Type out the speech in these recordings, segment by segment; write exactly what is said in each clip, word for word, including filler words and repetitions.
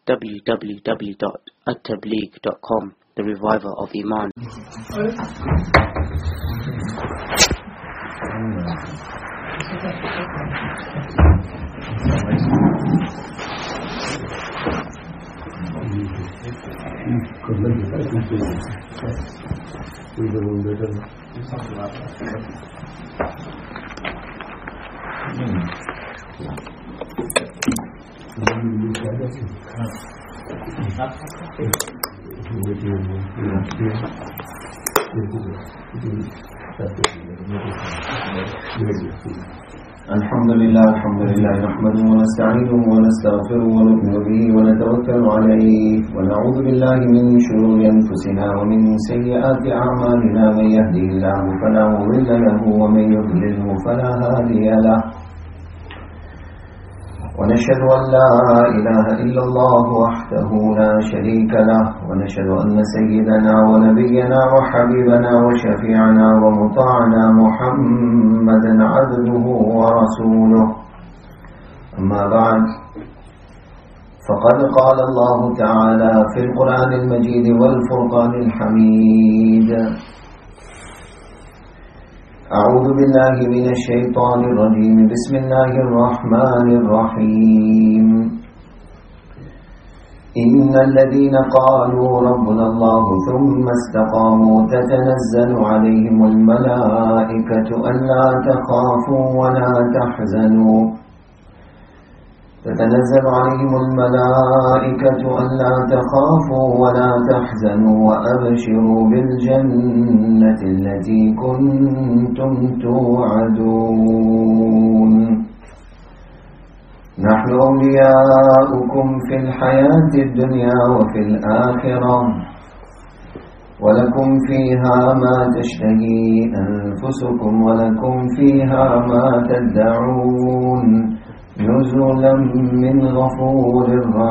w w w dot at tabligh dot com, the reviver of Iman. الحمد لله الحمد لله نحمده ونستعينه ونستغفره ونؤمن به ونتوكل عليه ونعوذ بالله من شرور أنفسنا ومن سيئات أعمالنا. من يهده الله فلا مضل له ومن يضلله فلا هادي له، ونشهد أن لا إله إلا الله وحده لا شريك له، ونشهد أن سيدنا ونبينا وحبيبنا وشفيعنا ومطاعنا محمدا عبده ورسوله. أما بعد، فقد قال الله تعالى في القرآن المجيد والفرقان الحميد: أعوذ بالله من الشيطان الرجيم، بسم الله الرحمن الرحيم. إن الذين قالوا ربنا الله ثم استقاموا تتنزل عليهم الملائكة ألا تخافوا ولا تحزنوا تتنزل عليهم الملائكة ألا تخافوا ولا تحزنوا وأبشروا بالجنة التي كنتم توعدون. نحن أولياؤكم في الحياة الدنيا وفي الآخرة، ولكم فيها ما تشتهي أنفسكم ولكم فيها ما تدعون، نزلا من غفور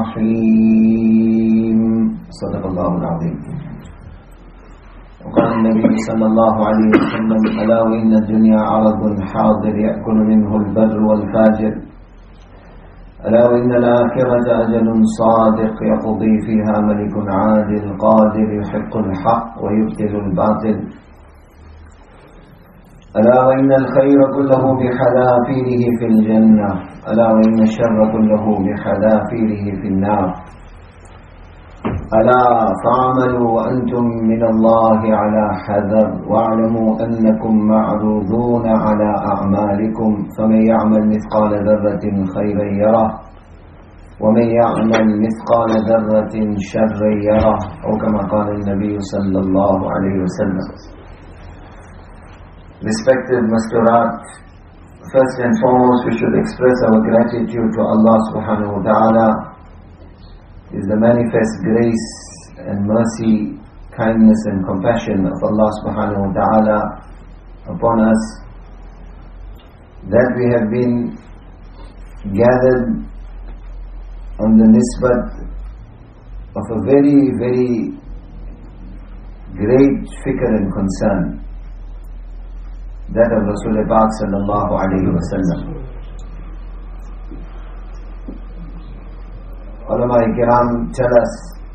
رحيم. صدق الله العظيم. وقال النبي صلى الله عليه وسلم: ألا وإن الدنيا عرض حاضر يأكل منه البر والفاجر، ألا وإن الآخرة أجل صادق يقضي فيها ملك عادل قادر يحق الحق ويبطل الباطل، ألا وإن الخير كله بحذافيره في الجنة، ألا وإن الشر كله بحذافيره في النار. ألا فاعملوا وأنتم من الله على حذر، واعلموا أنكم معروضون على أعمالكم، فمن يعمل مثقال ذرة خيرا يره ومن يعمل مثقال ذرة شرا يره، أو كما قال النبي صلى الله عليه وسلم. Respected Masturat, first and foremost we should express our gratitude to Allah subhanahu wa ta'ala. Is the manifest grace and mercy, kindness and compassion of Allah subhanahu wa ta'ala upon us that we have been gathered on the nisbat of a very, very great fikr and concern, that of Rasulullah Pak sallallahu alayhi wa sallam. Ulama-i-kiram tell us,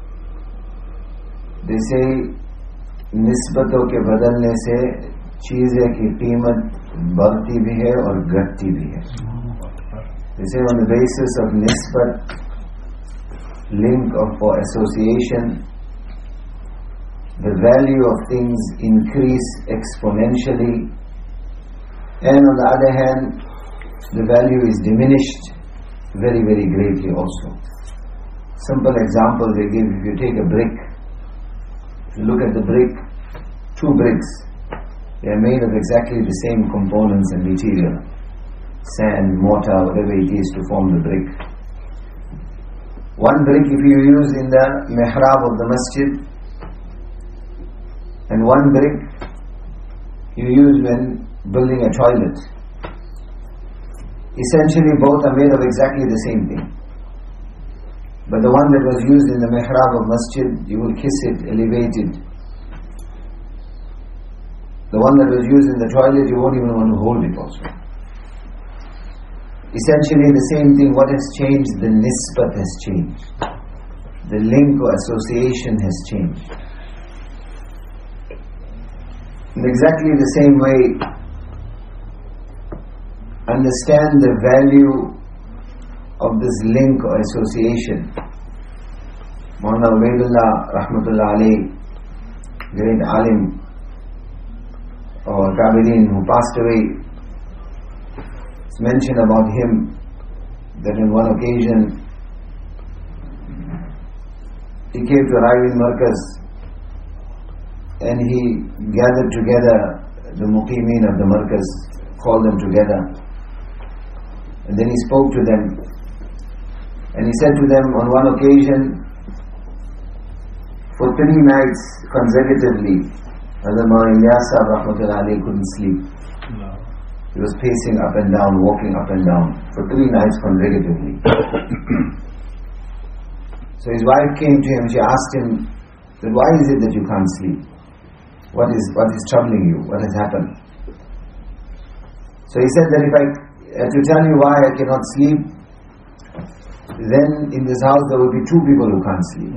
they say, nisbaton ke badalne se cheeze ki qeemat बढ़ती भी है और घटती भी है. They say on the basis of nisbat, link of or association, the value of things increase exponentially, and on the other hand, the value is diminished very, very greatly also. Simple example they give: if you take a brick, if you look at the brick, two bricks, they are made of exactly the same components and material, sand, mortar, whatever it is to form the brick. One brick if you use in the mihrab of the masjid, and one brick you use when building a toilet. Essentially both are made of exactly the same thing. But the one that was used in the mihrab of masjid, you will kiss it, elevate it. The one that was used in the toilet, you won't even want to hold it also. Essentially the same thing. What has changed? The nisbat has changed. the link or association has changed. In exactly the same way, understand the value of this link or association. Maulana Ubaidullah Rahmatullah alayhi, great alim or Tabi'in who passed away, it's mentioned about him that on one occasion he came to Rawi Markaz and he gathered together the muqimeen of the Markaz, called them together, and then he spoke to them, and he said to them on one occasion, for three nights consecutively, Hazrat Maulana Ilyas Sahib Rahmatullah alayhi couldn't sleep. No. He was pacing up and down, walking up and down for three nights consecutively. So his wife came to him, she asked him, why is it that you can't sleep? What is what is troubling you? What has happened? So he said that if I had to tell you why I cannot sleep, then in this house there will be two people who can't sleep.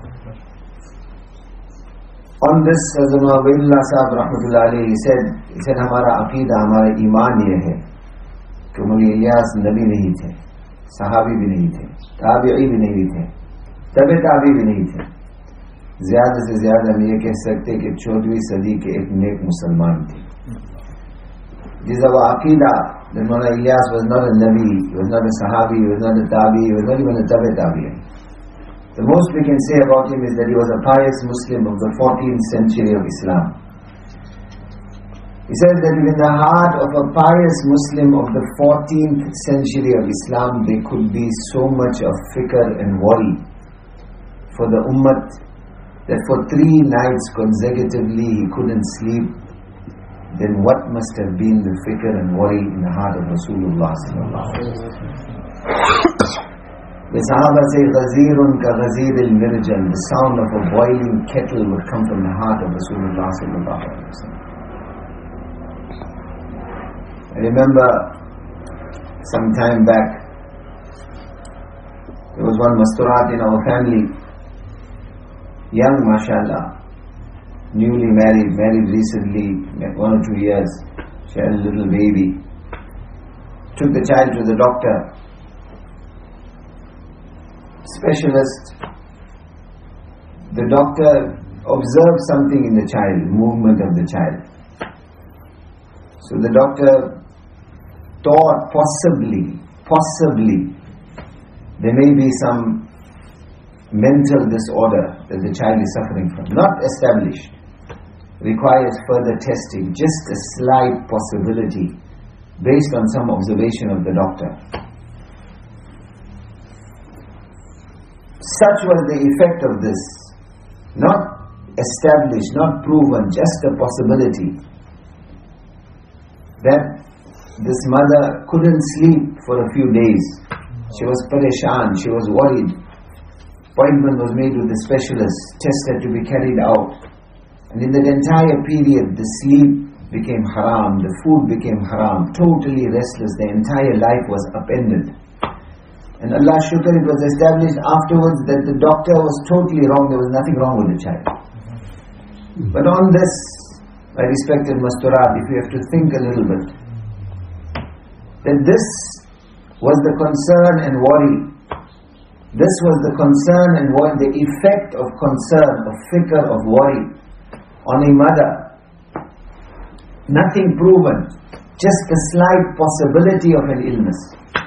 On this, Hazrat Ubaidullah Sahib Rahmatullah alayhi, he said, he said, Hamara aqeeda, Hamara iman ye hai, कि Maulana Ilyas नबी नहीं थे, सहाबी भी नहीं थे, ताबिई भी नहीं थे, तबे ताबी भी नहीं थे. ज़्यादा से ज़्यादा हम ये कह सकते कि चौदहवीं सदी के एक नेक मुसलमान थे. This is our aqeeda, that Maulana Ilyas was not a Nabi, he was not a Sahabi, he was not a Tabi, he was not even a Tabi Tabi. The most we can say about him is that he was a pious Muslim of the fourteenth century of Islam. He says that within the heart of a pious Muslim of the fourteenth century of Islam, there could be so much of fikr and worry for the ummah that for three nights consecutively he couldn't sleep. Then what must have been the fikr and worry in the heart of Rasulullah sallallahu alaihi wasallam? The Sahaba say, Ghazirun ka ghazir al-mirjal, the sound of a boiling kettle would come from the heart of Rasulullah sallallahu alaihi wasallam. I remember some time back, there was one masturat in our family, young mashallah, newly married, married recently, one or two years, she had a little baby, took the child to the doctor. Specialist, the doctor observed something in the child, movement of the child. So the doctor thought possibly, possibly, there may be some mental disorder that the child is suffering from. Not established, requires further testing, just a slight possibility based on some observation of the doctor. Such was the effect of this, not established, not proven, just a possibility, that this mother couldn't sleep for a few days. She was pareshan, she was worried. Appointment was made with the specialist, tests had to be carried out. And in that entire period, the sleep became haram, the food became haram, totally restless, the entire life was upended. And Allah shukr, it was established afterwards that the doctor was totally wrong, there was nothing wrong with the child. But on this, my respected Masturat, if you have to think a little bit, that this was the concern and worry, this was the concern and worry, the effect of concern, of fikr, of worry on a mother. Nothing proven, just a slight possibility of an illness.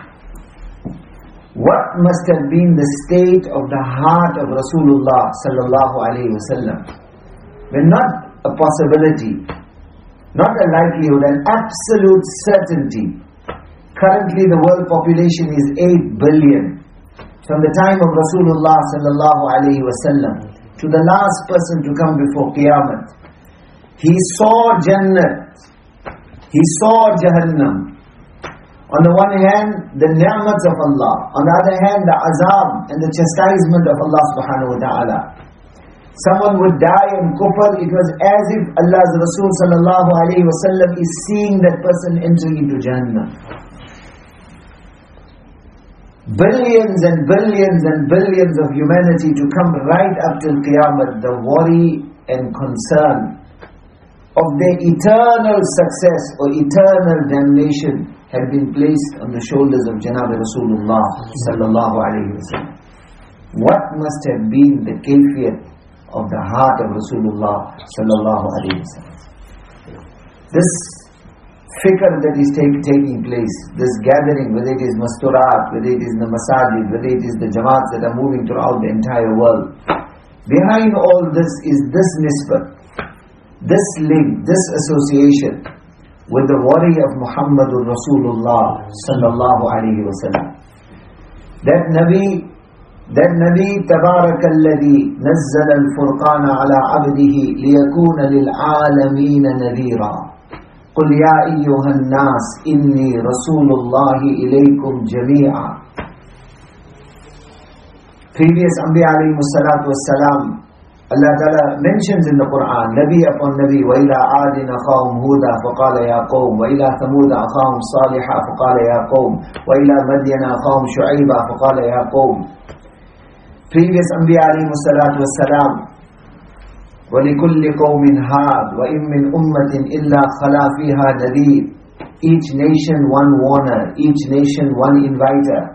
What must have been the state of the heart of Rasulullah sallallahu alaihi wasallam, when not a possibility, not a likelihood, an absolute certainty. Currently the world population is eight billion. From the time of Rasulullah sallallahu alaihi wasallam to the last person to come before Qiyamah, he saw Jannat, he saw Jahannam. On the one hand, the ni'mats of Allah. On the other hand, the azab and the chastisement of Allah subhanahu wa ta'ala. Someone would die in kufr, it was as if Allah's Rasul sallallahu alayhi wa sallam is seeing that person entering into Jannah. billions and billions and billions of humanity to come right up till Qiyamah, the worry and concern of their eternal success or eternal damnation had been placed on the shoulders of Janab Rasulullah sallallahu alayhi wa sallam. What must have been the kayfiyat of the heart of Rasulullah sallallahu alayhi wa sallam? This fikr that is take, taking place, this gathering, whether it is masturat, whether it is the masajid, whether it is the jamaats that are moving throughout the entire world, behind all this is this nisbat, this link, this association with the worry of Muhammadur Rasulullah sallallahu alayhi wa sallam. That Nabi, that Nabi Tabarakalladhi nazzala al-furqana ala abdihi liyakuna lil'alamina nadhira. قُلْ يَا أَيُّهَا النَّاسِ إِنِّي رَسُولُ اللَّهِ إِلَيْكُمْ جَمِيعًا. Previous Anbiya alayhi salatu wassalam, Allah Ta'ala mentions in the Quran, Nabi upon Nabi, وَإِلَىٰ عَادٍ أَخَاهُمْ هُودًا فَقَالَ يَا قَوْمِ وَإِلَىٰ ثَمُودَ أَخَاهُمْ صَالِحًا فَقَالَ يَا قَوْمِ وَإِلَىٰ مَدْيَنَ أَخَاهُمْ شُعَيْبًا فَقَالَ يَا قَوْمِ. Previous Anbiya alayhi salatu wassalam, وَلِكُلِّ قَوْمٍ هَادٍ وَإِن مِّنْ أُمَّةٍ إِلَّا خَلَا فِيهَا نَذِيرٌ. Each nation one warner, each nation one inviter.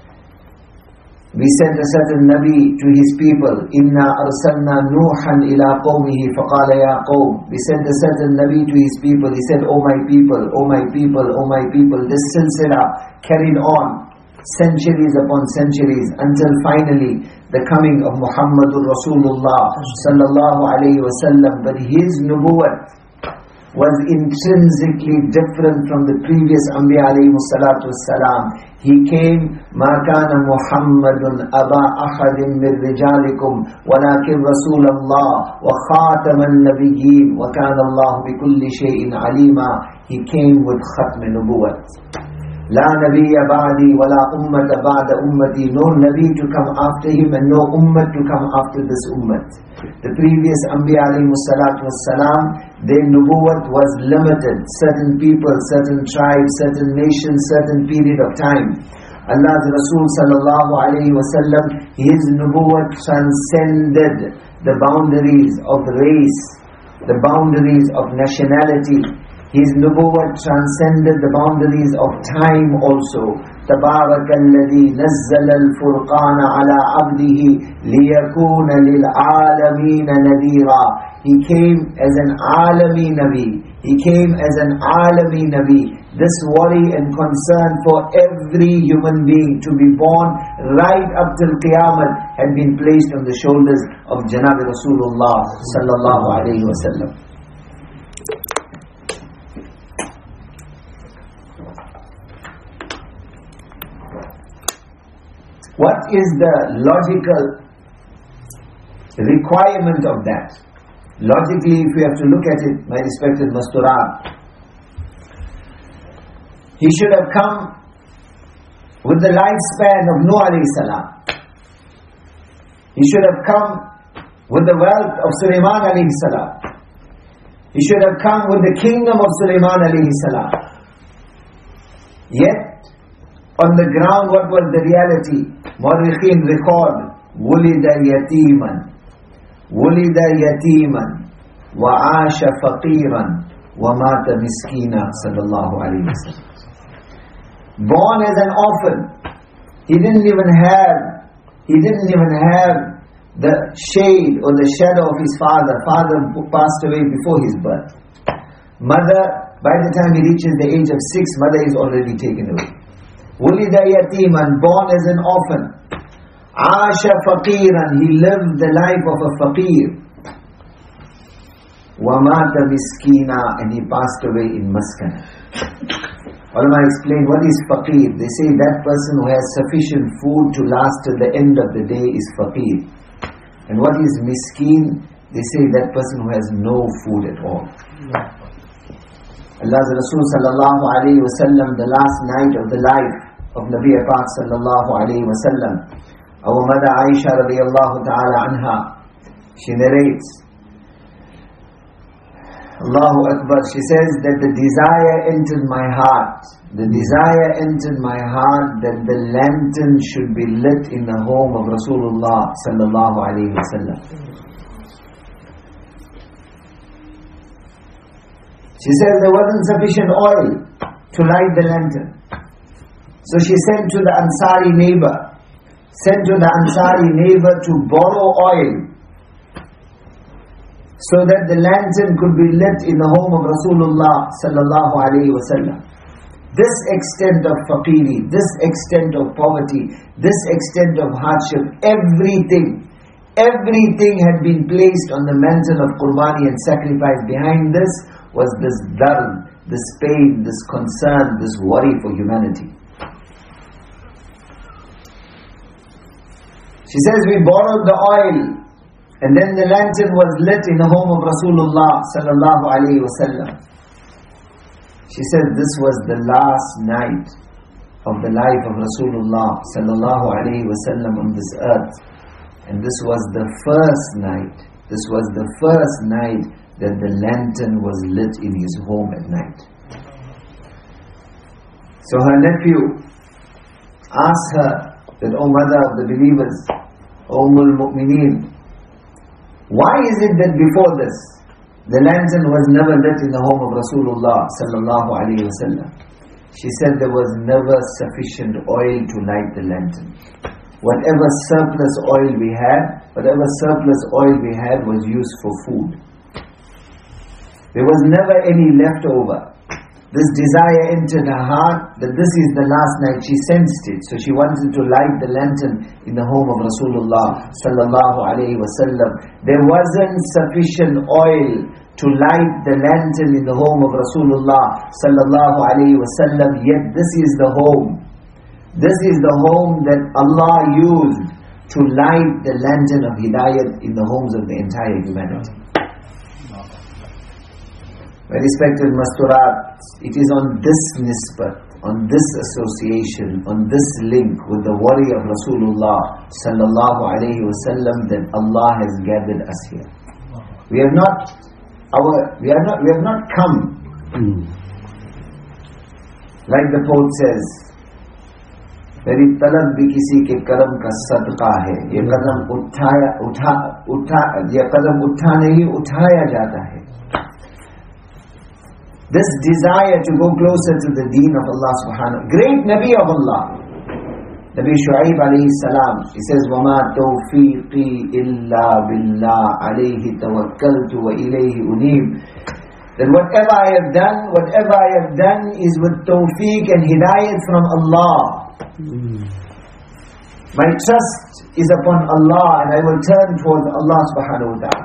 We sent a certain Nabi to his people. إِنَّا أَرْسَلْنَا نُوحًا إِلَىٰ قَوْمِهِ فَقَالَ يَا قَوْمِ. We sent a certain Nabi to his people. He said, O my people, O my people, O my people. This silsila carried on centuries upon centuries until finally the coming of Muhammadur Rasulullah sallallahu alayhi wa sallam. But his nubuwwat was intrinsically different from the previous Anbiya alayhi salatu wassalam. He came, مَا كَانَ مُحَمَّدٌ أَبَا أَحَدٍ مِّن رِجَالِكُمْ وَلَكِنْ رَسُولَ اللَّهِ وَخَاتَمَ النَّبِيِّينَ وَكَانَ اللَّهُ بِكُلِّ شَيْءٍ عَلِيمًا. He came with khatm nubuwwat. La nabiyya ba'di wa la ummata ba'da ummati. No Nabi to come after him and no ummat to come after this ummat. The previous Anbiya alayhi salatu wassalam, their nubuwwat was limited. Certain people, certain tribes, certain nations, certain period of time. Allah's Rasul sallallahu alayhi wa sallam, his nubuwwat transcended the boundaries of race, the boundaries of nationality. His nubuwwat transcended the boundaries of time also. Tabarakalladhi nazzala al-furqana ala abdihi liyakuna lil'alamina nadhira. He came as an alami Nabi. He came as an alami Nabi. This worry and concern for every human being to be born right up till Qiyamah had been placed on the shoulders of Janab Rasulullah sallallahu alayhi wa sallam. What is the logical requirement of that? Logically, if we have to look at it, my respected Masturat, he should have come with the lifespan of Nuh alayhi salam. He should have come with the wealth of Sulaiman alayhi salam. He should have come with the kingdom of Sulaiman alayhi salam. Yet, on the ground, what was the reality? Mu'arrikhin record, وُلِدَ يَتِيمًا وُلِدَ يَتِيمًا وَعَاشَ فَقِيرًا وَمَاتَ مِسْكِينًا sallallahu alayhi wa sallam. Born as an orphan. He didn't even have, he didn't even have the shade or the shadow of his father. Father passed away before his birth. Mother, by the time he reaches the age of six, mother is already taken away. وُلِدَ يَتِيمًا, born as an orphan. عَاشَ فَقِيرًا, he lived the life of a faqir. وَمَاتَ مِسْكِينًا, and he passed away in maskana. Ulama explain what is faqir. They say that person who has sufficient food to last till the end of the day is faqir. And what is miskeen? They say that person who has no food at all. Allah's Rasul sallallahu alayhi wa sallam, the last night of the life of Nabi Pak sallallahu alayhi wa sallam, our mother Aisha radiyallahu ta'ala anha, she narrates, Allahu Akbar. She says that the desire entered my heart. The desire entered my heart that the lantern should be lit in the home of Rasulullah sallallahu alaihi wasallam. She says there wasn't sufficient oil to light the lantern. So she sent to the Ansari neighbor, sent to the Ansari neighbor to borrow oil, so that the lantern could be lit in the home of Rasulullah sallallahu alaihi wasallam. This extent of faqiri, this extent of poverty, this extent of hardship, everything, everything had been placed on the mantle of qurbani and sacrifice. Behind this was this dard, this pain, this concern, this worry for humanity. She says, we borrowed the oil, and then the lantern was lit in the home of Rasulullah sallallahu alaihi wasallam. She said this was the last night of the life of Rasulullah sallallahu alaihi wasallam on this earth, and this was the first night. This was the first night that the lantern was lit in his home at night. So her nephew asked her that, O mother of the believers, Ummul Mu'mineen, why is it that before this, the lantern was never lit in the home of Rasulullah sallallahu alaihi wasallam? She said there was never sufficient oil to light the lantern. Whatever surplus oil we had, whatever surplus oil we had was used for food. There was never any leftover. This desire entered her heart that this is the last night. She sensed it, so she wanted to light the lantern in the home of Rasulullah sallallahu alaihi wasallam. There wasn't sufficient oil to light the lantern in the home of Rasulullah sallallahu alaihi wasallam. Yet this is the home. This is the home that Allah used to light the lantern of hidayat in the homes of the entire humanity. My respected Masturat, it is on this nisbat, on this association, on this link with the worry of Rasulullah sallallahu alaihi wasallam that Allah has gathered us here. We have not, our, we are not, we have not come, like the poet says, मेरी तलब भी किसी के कदम का सदका है. ये कदम उठाया उठा उठा ये कदम उठाने ही उठाया जाता है. This desire to go closer to the deen of Allah subhanahu wa ta'ala. Great Nabi of Allah, Nabi Shu'aib alayhi salam, he says, وَمَا تَوْفِيقِي إِلَّا بِاللَّهِ عَلَيْهِ تَوَكَّلْتُ وَإِلَيْهِ أُنِيبُ. That whatever I have done, whatever I have done is with tawfiq and hidayat from Allah. My trust is upon Allah, and I will turn towards Allah subhanahu wa ta'ala.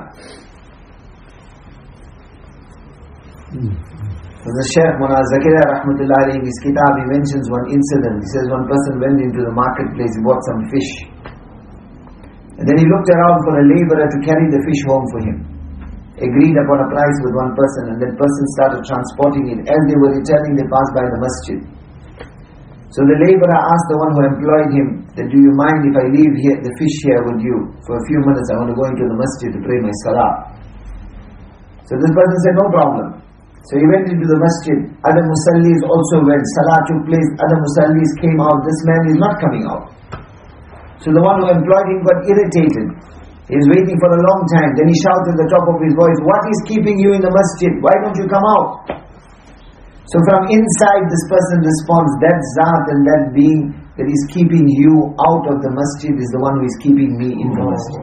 So the Shaykh Mullah Zakaria rahmatullah alayhi, in his kitab, he mentions one incident. He says one person went into the marketplace, he bought some fish, and then he looked around for a labourer to carry the fish home for him. Agreed upon a price with one person, and that person started transporting it. As they were returning, they passed by the masjid. So the labourer asked the one who employed him, that, do you mind if I leave here the fish here with you for a few minutes? I want to go into the masjid to pray my salah. So this person said, no problem. So he went into the masjid. Other musallis also went. Salah took place. Other musallis came out. This man is not coming out. So the one who employed him got irritated. He is waiting for a long time. Then he shouted at the top of his voice, what is keeping you in the masjid? Why don't you come out? So from inside this person responds, that Zat and that being that is keeping you out of the masjid is the one who is keeping me in the masjid.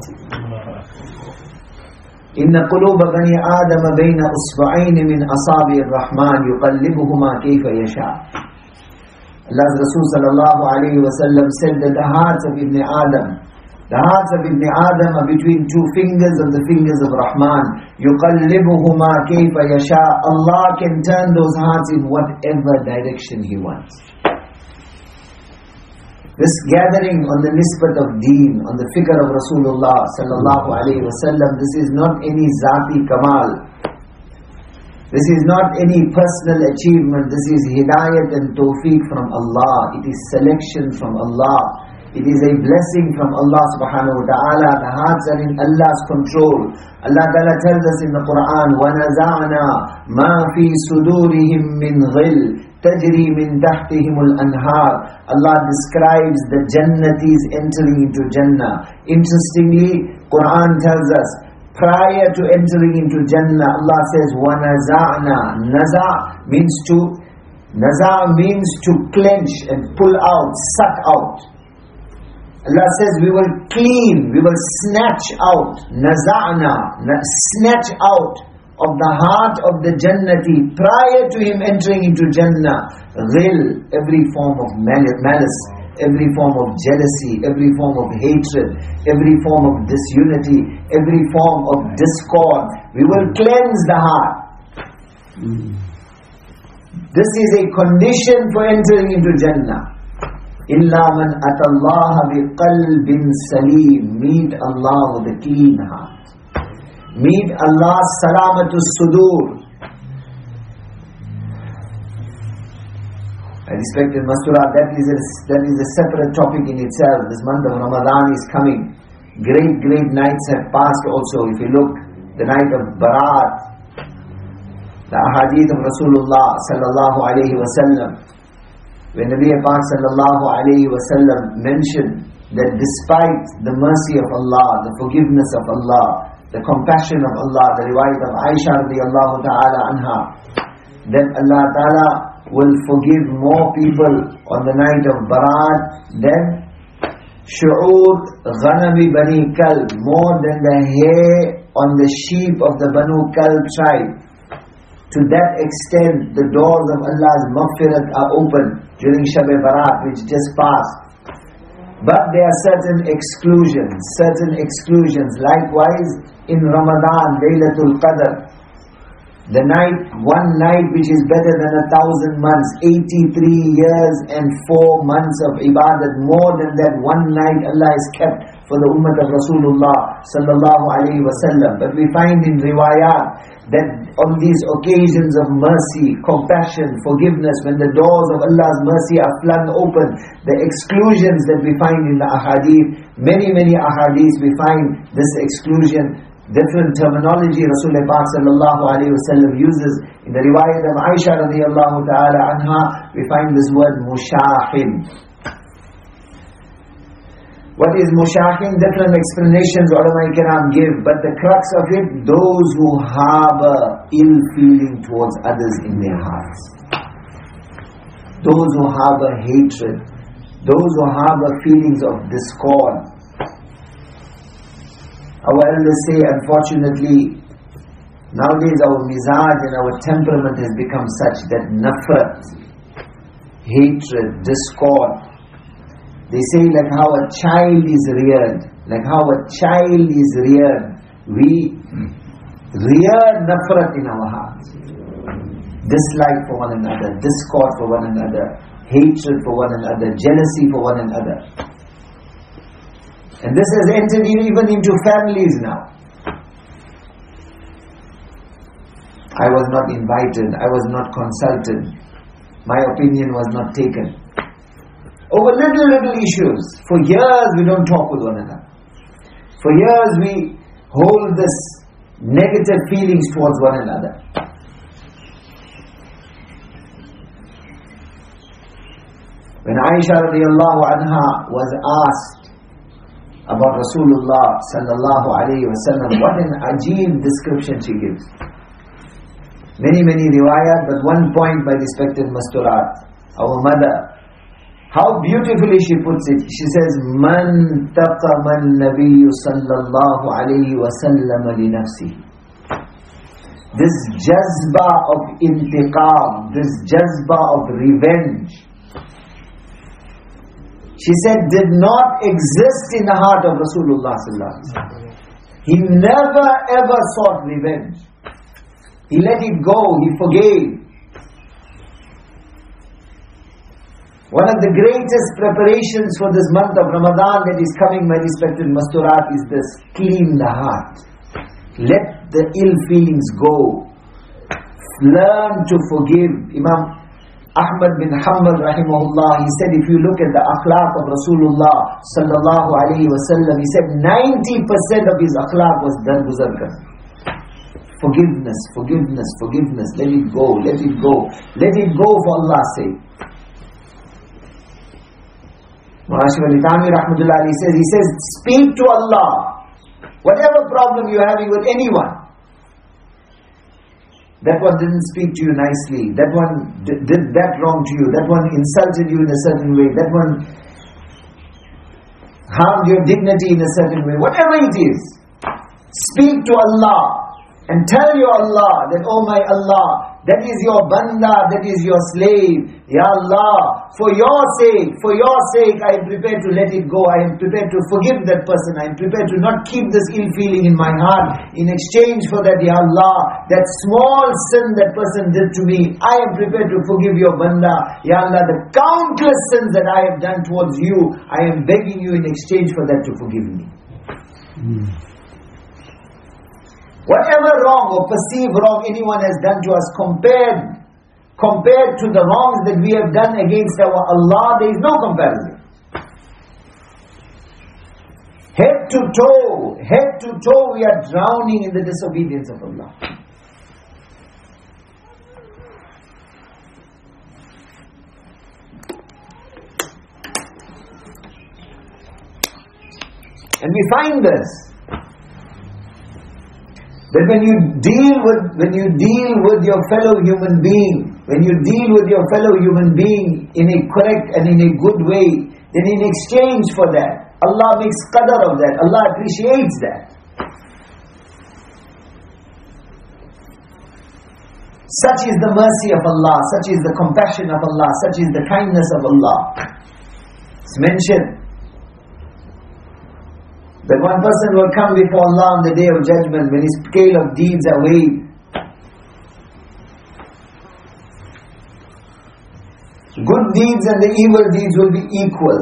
إِنَّ قُلُوبَ بَنِي آدَمَ بَيْنَ أُصْبَعَيْنِ مِنْ أَصَابِعِ الرَّحْمَنِ يُقَلِّبُهُمَا كَيْفَ يَشَاءُ. Allah's Rasul sallallahu alayhi wa sallam said that the hearts of Ibn Adam, the hearts of Ibn Adam are between two fingers of the fingers of Rahman. يُقَلِّبُهُمَا كَيْفَ يَشَاءُ. Allah can turn those hearts in whatever direction He wants. This gathering on the nisbat of deen, on the figure of Rasulullah sallallahu alayhi wa sallam, this is not any zati kamal. This is not any personal achievement. This is hidayat and tawfiq from Allah. It is selection from Allah. It is a blessing from Allah subhanahu wa ta'ala. The hearts are in Allah's control. Allah ta'ala tells us in the Quran, وَنَزَعْنَا مَا فِي صُدُورِهِمْ مِنْ غِلٍّ تَجْرِي مِنْ تَحْتِهِمُ الْأَنْهَارِ. Allah describes the Jannatis entering into Jannah. Interestingly, Quran tells us, prior to entering into Jannah, Allah says, وَنَزَعْنَا. Naza means to, Naza means to clench and pull out, suck out. Allah says, we will clean, we will snatch out, Naza'na, snatch out of the heart of the Jannati, prior to him entering into Jannah, ghil, every form of malice, every form of jealousy, every form of hatred, every form of disunity, every form of discord. We will cleanse the heart. Mm. This is a condition for entering into Jannah. إِلَّا مَنْ أَتَى اللَّهَ بِقَلْبٍ سَلِيمٍ. Meet Allah with a clean heart. Meet Allah salamatu sudur. I respected Mastura, that is, a, that is a separate topic in itself. This month of Ramadan is coming. Great, great nights have passed also. If you look, the night of Barat, the ahadith of Rasulullah sallallahu alayhi wa sallam, when Nabi Pak sallallahu alayhi wa sallam mentioned that despite the mercy of Allah, the forgiveness of Allah, the compassion of Allah, the riwayat of Aisha radiyallahu ta'ala anha, that Allah ta'ala will forgive more people on the night of Barat than shu'ur ghanami bani kalb, more than the hair on the sheep of the Banu Kalb tribe. To that extent, the doors of Allah's maghfirat are open during Shab-e Barat, which just passed. But there are certain exclusions, certain exclusions. Likewise, in Ramadan, Laylatul Qadr, the night, one night which is better than a thousand months, eighty-three years and four months of ibadat. More than that, one night Allah has kept for the ummah of Rasulullah sallallahu alayhi wa sallam. But we find in riwayat that on these occasions of mercy, compassion, forgiveness, when the doors of Allah's mercy are flung open, the exclusions that we find in the ahadith, many, many ahadith, we find this exclusion, different terminology Rasulullah Pak sallallahu alayhi wa sallam uses. In the riwayat of Aisha radiyallahu ta'ala anha, we find this word mushahin. What is mushahin? Different explanations ulama kiram give, but the crux of it, those who harbor ill feeling towards others in their hearts. Those who harbor hatred, those who harbor feelings of discord. Our elders say, unfortunately, nowadays our mizaj and our temperament has become such that nafrat, hatred, discord. They say like how a child is reared, like how a child is reared, we rear nafrat in our hearts. Dislike for one another, discord for one another, hatred for one another, jealousy for one another. And this has entered even into families now. I was not invited, I was not consulted, my opinion was not taken. Over little, little issues. For years we don't talk with one another. For years we hold this negative feelings towards one another. When Aisha radiyallahu anha was asked about Rasulullah sallallahu alayhi wa sallam, what an ajeeb description she gives. Many, many riwayat, but one point by respected Masturat, our mother, how beautifully she puts it. She says, Man taqama an-nabiyyu sallallahu alayhi wa sallam li nafsihi. This jazba of intiqam, this jazba of revenge, she said, did not exist in the heart of Rasulullah sallallahu alaihi wasallam. He never ever sought revenge. He let it go, he forgave. One of the greatest preparations for this month of Ramadan that is coming, my respected Masturat, is this: clean the heart. Let the ill feelings go. Learn to forgive. Imam Ahmad bin Hanbal rahimahullah, he said, if you look at the akhlaq of Rasulullah sallallahu alayhi wa sallam, he said ninety percent of his akhlaq was darguzar kar. Forgiveness, forgiveness, forgiveness. Let it go, let it go. Let it go for Allah's sake. Murashid Ali Thanvi rahmatullah alayhi says, he says, speak to Allah. Whatever problem you're having with anyone. That one didn't speak to you nicely. That one did, did that wrong to you. That one insulted you in a certain way. That one harmed your dignity in a certain way. Whatever it is, speak to Allah and tell your Allah that, oh my Allah, that is your banda, that is your slave. Ya Allah, for your sake, for your sake, I am prepared to let it go. I am prepared to forgive that person. I am prepared to not keep this ill feeling in my heart. In exchange for that, Ya Allah, that small sin that person did to me, I am prepared to forgive your banda. Ya Allah, the countless sins that I have done towards you, I am begging you in exchange for that to forgive me. Mm. Whatever wrong or perceived wrong anyone has done to us, compared, compared to the wrongs that we have done against our Allah, there is no comparison. Head to toe, head to toe, we are drowning in the disobedience of Allah. And we find this, that when you deal with when you deal with your fellow human being, when you deal with your fellow human being in a correct and in a good way, then in exchange for that, Allah makes qadar of that. Allah appreciates that. Such is the mercy of Allah, such is the compassion of Allah, such is the kindness of Allah. It's mentioned that one person will come before Allah on the day of judgment when his scale of deeds are weighed. Good deeds and the evil deeds will be equal.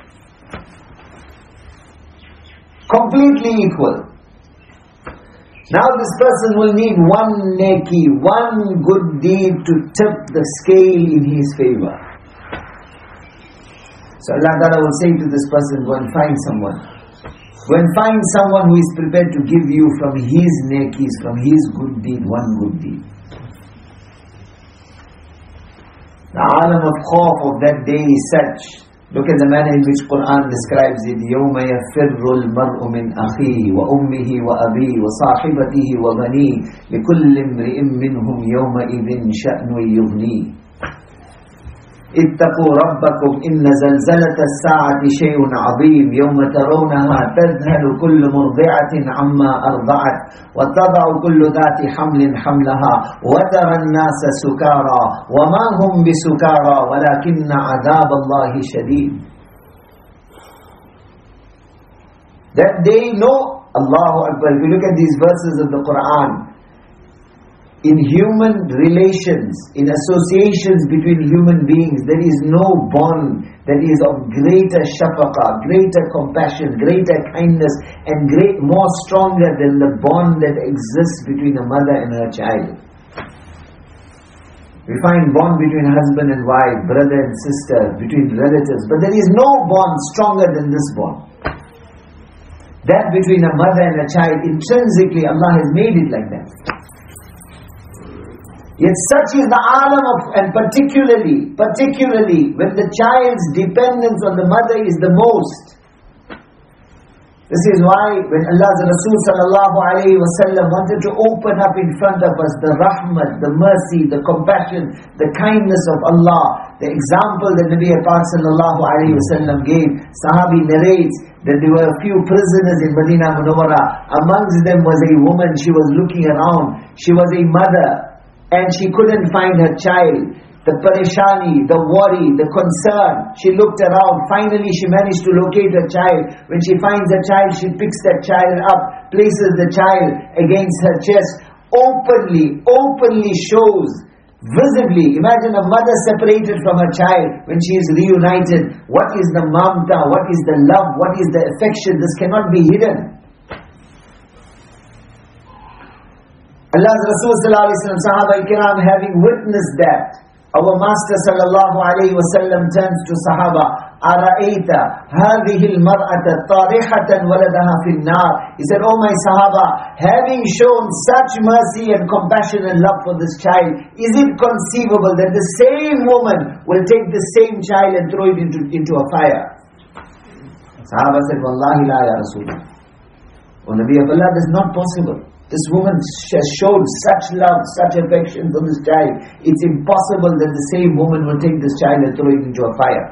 Completely equal. Now this person will need one neki, one good deed to tip the scale in his favor. So Allah Ta'ala will say to this person, go and find someone. Go and find someone who is prepared to give you from his nekis, from his good deed, one good deed. The alam of khawf of that day is such. Look at the manner in which Quran describes it. يَوْمَ يَفِرُّ الْمَرْءُ مِنْ أَخِيهِ وَأُمِّهِ وَأَبِيهِ وَصَاحِبَتِهِ وَبَنِيهِ لِكُلِّ امْرِئٍ مِّنْهُمْ يَوْمَئِذٍ شَأْنٌ يُغْنِيهِ اتقوا ربكم إن زلزلة الساعة شيء عظيم يوم ترونها تذهل كل مرضعة عما أرضعت وتضع كل ذات حمل حملها وترى الناس سكارى وما هم بسكارى ولكن عذاب الله شديد. That day, no, Allahu Akbar. If you look at these verses of the Quran, in human relations, in associations between human beings, there is no bond that is of greater shafaqah, greater compassion, greater kindness, and great more stronger than the bond that exists between a mother and her child. We find bond between husband and wife, brother and sister, between relatives, but there is no bond stronger than this bond. That between a mother and a child, intrinsically Allah has made it like that. Yet such is the alam of, and particularly, particularly when the child's dependence on the mother is the most. This is why when Allah's Rasul sallallahu alayhi wa sallam wanted to open up in front of us the rahmat, the mercy, the compassion, the kindness of Allah, the example that Nabi Pak sallallahu alayhi wa sallam gave, Sahabi narrates that there were a few prisoners in Madinah Munawwara. Amongst them was a woman, she was looking around, she was a mother, and she couldn't find her child. The parishani, the worry, the concern. She looked around. Finally, she managed to locate her child. When she finds her child, she picks that child up, places the child against her chest, openly, openly shows, visibly. Imagine a mother separated from her child when she is reunited. What is the mamta? What is the love? What is the affection? This cannot be hidden. Allah's Rasul sallallahu alaihi wasallam, Sahaba kiram, having witnessed that, Our Master sallallahu alayhi wa sallam turns to Sahaba, أَرَأَيْتَ هَذِهِ الْمَرْأَةَ طَارِحَةً وَلَدَهَا فِي النَّارِ. He said, "Oh my Sahaba, having shown such mercy and compassion and love for this child, is it conceivable that the same woman will take the same child and throw it into, into a fire?" Sahaba said, "Wallahi la ya Rasulullah. O Nabi of Allah, this is not possible. This woman has showed such love, such affection for this child. It's impossible that the same woman will take this child and throw it into a fire."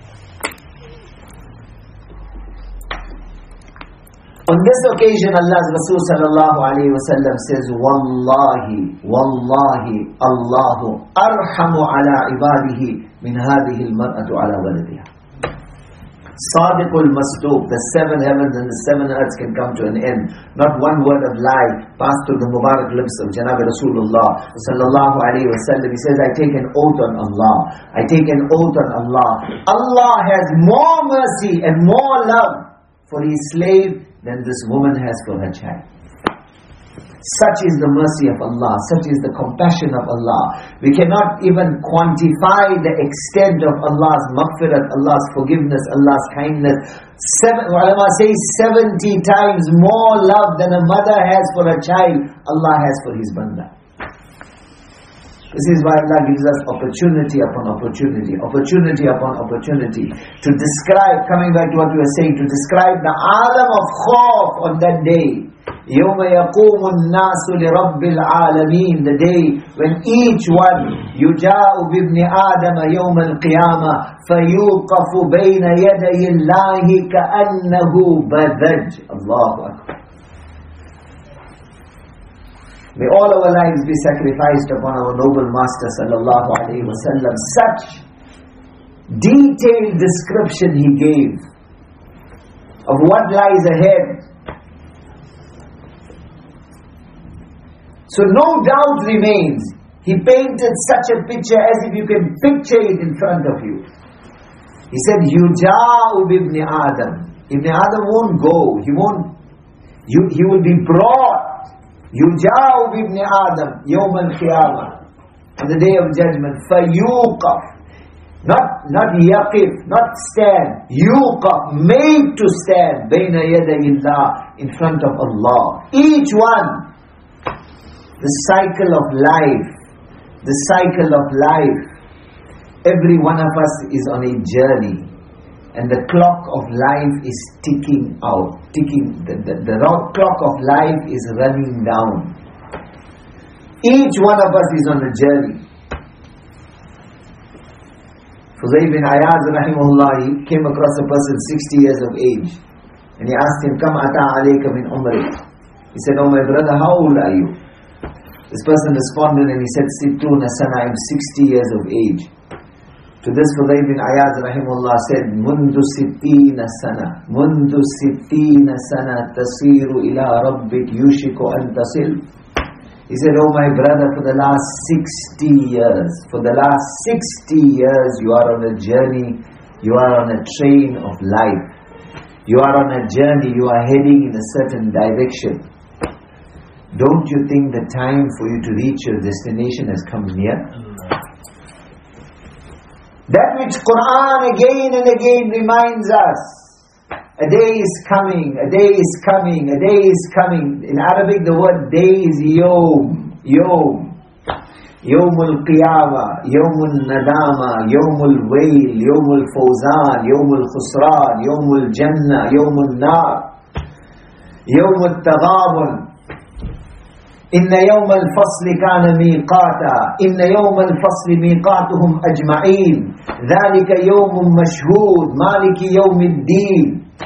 On this occasion, Allah's Rasul sallallahu alayhi wa sallam says, "Wallahi, wallahi, Allahu arhamu ala ibadihi min hadihi al-mar'atu ala waladiha." Sadiqul Masduq, the seven heavens and the seven earths can come to an end. Not one word of lie passed through the Mubarak lips of Janab Rasulullah sallallahu alayhi wa sallam. He says, "I take an oath on Allah. I take an oath on Allah. Allah has more mercy and more love for his slave than this woman has for her child." Such is the mercy of Allah, such is the compassion of Allah. We cannot even quantify the extent of Allah's maghfirat, Allah's forgiveness, Allah's kindness. Seven, ulama say seventy times more love than a mother has for a child, Allah has for his banda. This is why Allah gives us opportunity upon opportunity, opportunity upon opportunity to describe, coming back to what we were saying, to describe the alam of khawf on that day. يَوْمَ يَقُومُ النَّاسُ لِرَبِّ الْعَالَمِينَ, the day when each one يُجَاءُ بِابْنِ آدَمَ يَوْمَ الْقِيَامَةِ فَيُوقَفُ بَيْنَ يَدَيِ اللَّهِ كَأَنَّهُ بَذَجْ. Allahu Akbar. May all our lives be sacrificed upon our noble Master sallallahu alayhi wa sallam. Such detailed description he gave of what lies ahead. So no doubt remains. He painted such a picture as if you can picture it in front of you. He said, "Yuja'u bibni Adam." Ibn Adam won't go. He won't. You, he will be brought. Yuja'u bibni Adam yawm al-qiyamah, on the day of judgment. Fayuqaf, not not yaqif, not stand. Yuqaf, made to stand. Bayna yadayillah, in front of Allah. Each one. The cycle of life, the cycle of life. Every one of us is on a journey, and the clock of life is ticking out, ticking. The, the, the clock of life is running down. Each one of us is on a journey. Fudayl bin Iyad rahimahullah, he came across a person sixty years of age, and he asked him, "Kam ata alayka min umrik?" He said, "Oh my brother, how old are you?" This person responded and he said, "Sittuna sana, I am sixty years of age." To this Fudayl bin Iyad rahimahullah said, "Mundu sittina sana, mundu sittina sana tasiru ila rabbik yushiku an tasil." He said, "Oh my brother, for the last sixty years, for the last sixty years you are on a journey, you are on a train of life. You are on a journey, you are heading in a certain direction. Don't you think the time for you to reach your destination has come near?" That which Quran again and again reminds us. A day is coming, a day is coming, a day is coming. In Arabic the word day is yawm, yawm. Yawmul qiyamah, yawmul nadama, yawmul wail, yawmul fawzan, yawmul khusran, yawmul jannah, yawmul nar, yawmul taghabun. إن يوم الفصل كان ميقاتا إن يوم الفصل ميقاتهم أجمعين ذلك يوم مشهود مالك يوم الدين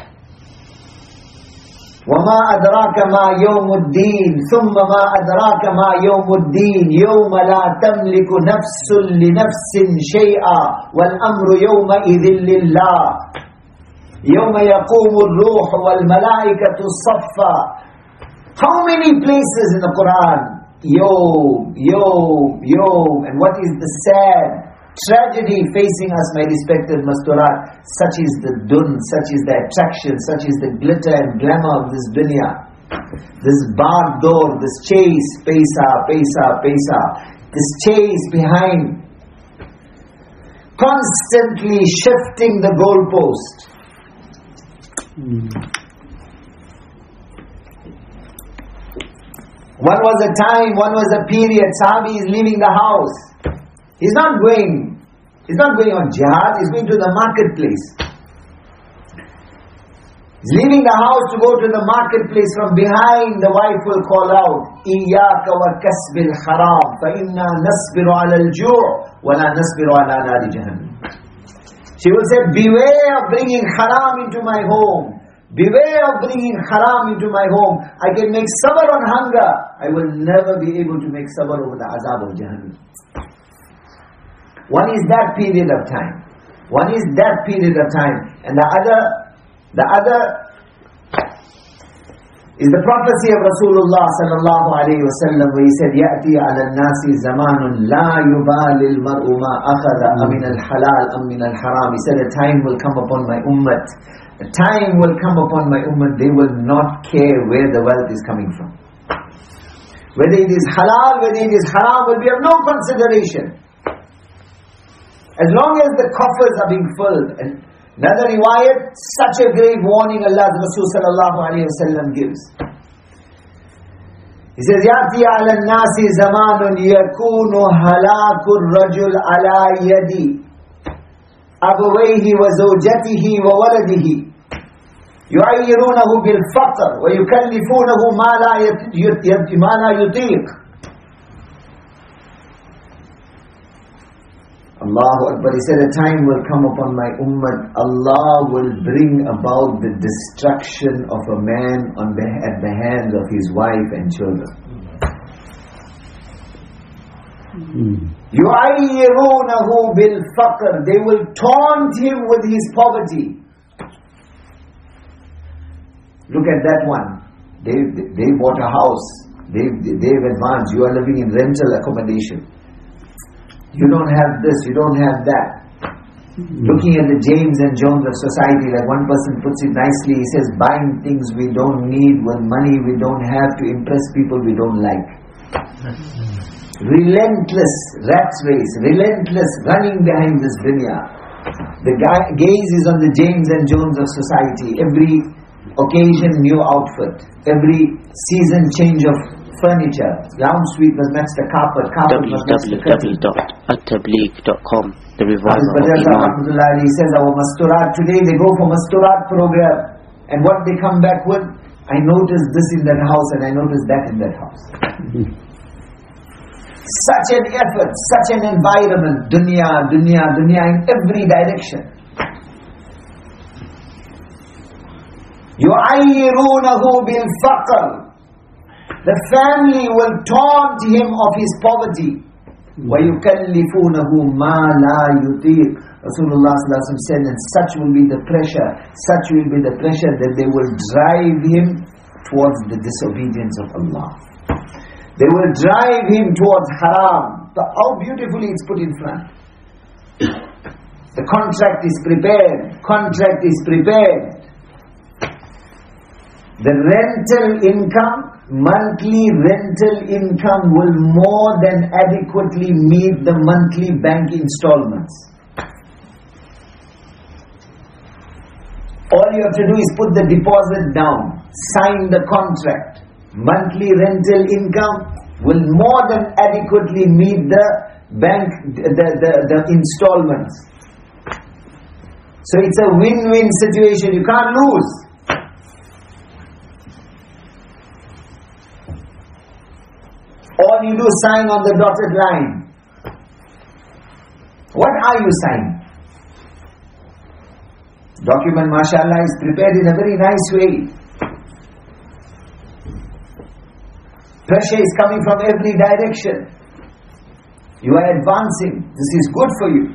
وما أدراك ما يوم الدين ثم ما أدراك ما يوم الدين يوم لا تملك نفس لنفس شيئا والأمر يومئذ لله يوم يقوم الروح والملائكة صفا. How many places in the Quran? Yawm, Yawm, Yawm. And what is the sad tragedy facing us, my respected Masturat? Such is the dun, such is the attraction, such is the glitter and glamour of this dunya. This bar door, this chase, paisa, paisa, paisa. This chase behind constantly shifting the goalpost. Mm. One was a time, one was a period, Sahabi is leaving the house. He's not going, he's not going on jihad, he's going to the marketplace. He's leaving the house to go to the marketplace. From behind, the wife will call out, إِيَّاكَ وَكَسْبِ الْحَرَامِ فَإِنَّا نَصْبِرُ عَلَى الْجُوعِ وَلَا نَصْبِرُ عَلَى نَارِ جَهَنَّمِ. She will say, beware of bringing haram into my home. Beware of bringing haram into my home. I can make sabr on hunger. I will never be able to make sabr over the azab of Jahannam. One is that period of time. One is that period of time. And the other, the other is the prophecy of Rasulullah sallallahu alayhi wa sallam, where he said, يَأْتِي عَلَى النَّاسِ زَمَانٌ لَا يُبَالِ الْمَرْءُ مَا أَخَذَ أَمِنَ الْحَلَالِ أَمْ مِنَ الْحَرَامِ. He said, a time will come upon my ummah. A time will come upon my ummah, they will not care where the wealth is coming from. Whether it is halal, whether it is haram, will be of no consideration. As long as the coffers are being filled. And another riwayat, such a grave warning Allah's Rasul sallallahu alayhi wa sallam gives. He says, يَأْتِي عَلَى النَّاسِ زَمَانٌ يَكُونُ هَلَاكُ الرَّجُلِ عَلَى يَدِي أَبَوَيْهِ وَزَوْجَتِهِ وَوَلَدِهِ يُعَيِّرُونَهُ بِالْفَقْرِ وَيُكَلِّفُونَهُ مَا لَا يُطِيقُ. Allahu Akbar. He said, a time will come upon my ummah, Allah will bring about the destruction of a man on the, at the hands of his wife and children. يُعَيِّرُونَهُ بِالْفَقْرِ. They will taunt him with his poverty. Look at that one. They, they bought a house. They, they've advanced. You are living in rental accommodation. You don't have this, you don't have that. Mm-hmm. Looking at the James and Jones of society, like one person puts it nicely, he says, buying things we don't need with money we don't have to impress people we don't like. Mm-hmm. Relentless rat race, relentless running behind this dunya. The guy, gaze is on the James and Jones of society. Every occasion, new outfit. Every season, change of furniture. Lounge suite must match the carpet. Carpet must match the curtain. w w w dot at tabligh dot com. The Reviver of Iman. He says, our masturat today, they go for masturat program. And what they come back with, I noticed this in that house and I noticed that in that house. Such an effort, such an environment. Dunya, dunya, dunya in every direction. يُعَيِّرُونَهُ بِالْفَقْرِ. The family will taunt him of his poverty. وَيُكَلِّفُونَهُ مَا لَا يُطِيقُ. Rasulullah sallallahu alaihi wasallam said, and such will be the pressure, such will be the pressure that they will drive him towards the disobedience of Allah. They will drive him towards haram. So how beautifully it's put in front. The contract is prepared. Contract is prepared. The rental income, monthly rental income will more than adequately meet the monthly bank installments. All you have to do is put the deposit down, sign the contract. Monthly rental income will more than adequately meet the bank, the, the, the installments. So it's a win-win situation, you can't lose. All you do is sign on the dotted line. What are you signing? Document, mashallah, is prepared in a very nice way. Pressure is coming from every direction. You are advancing. This is good for you.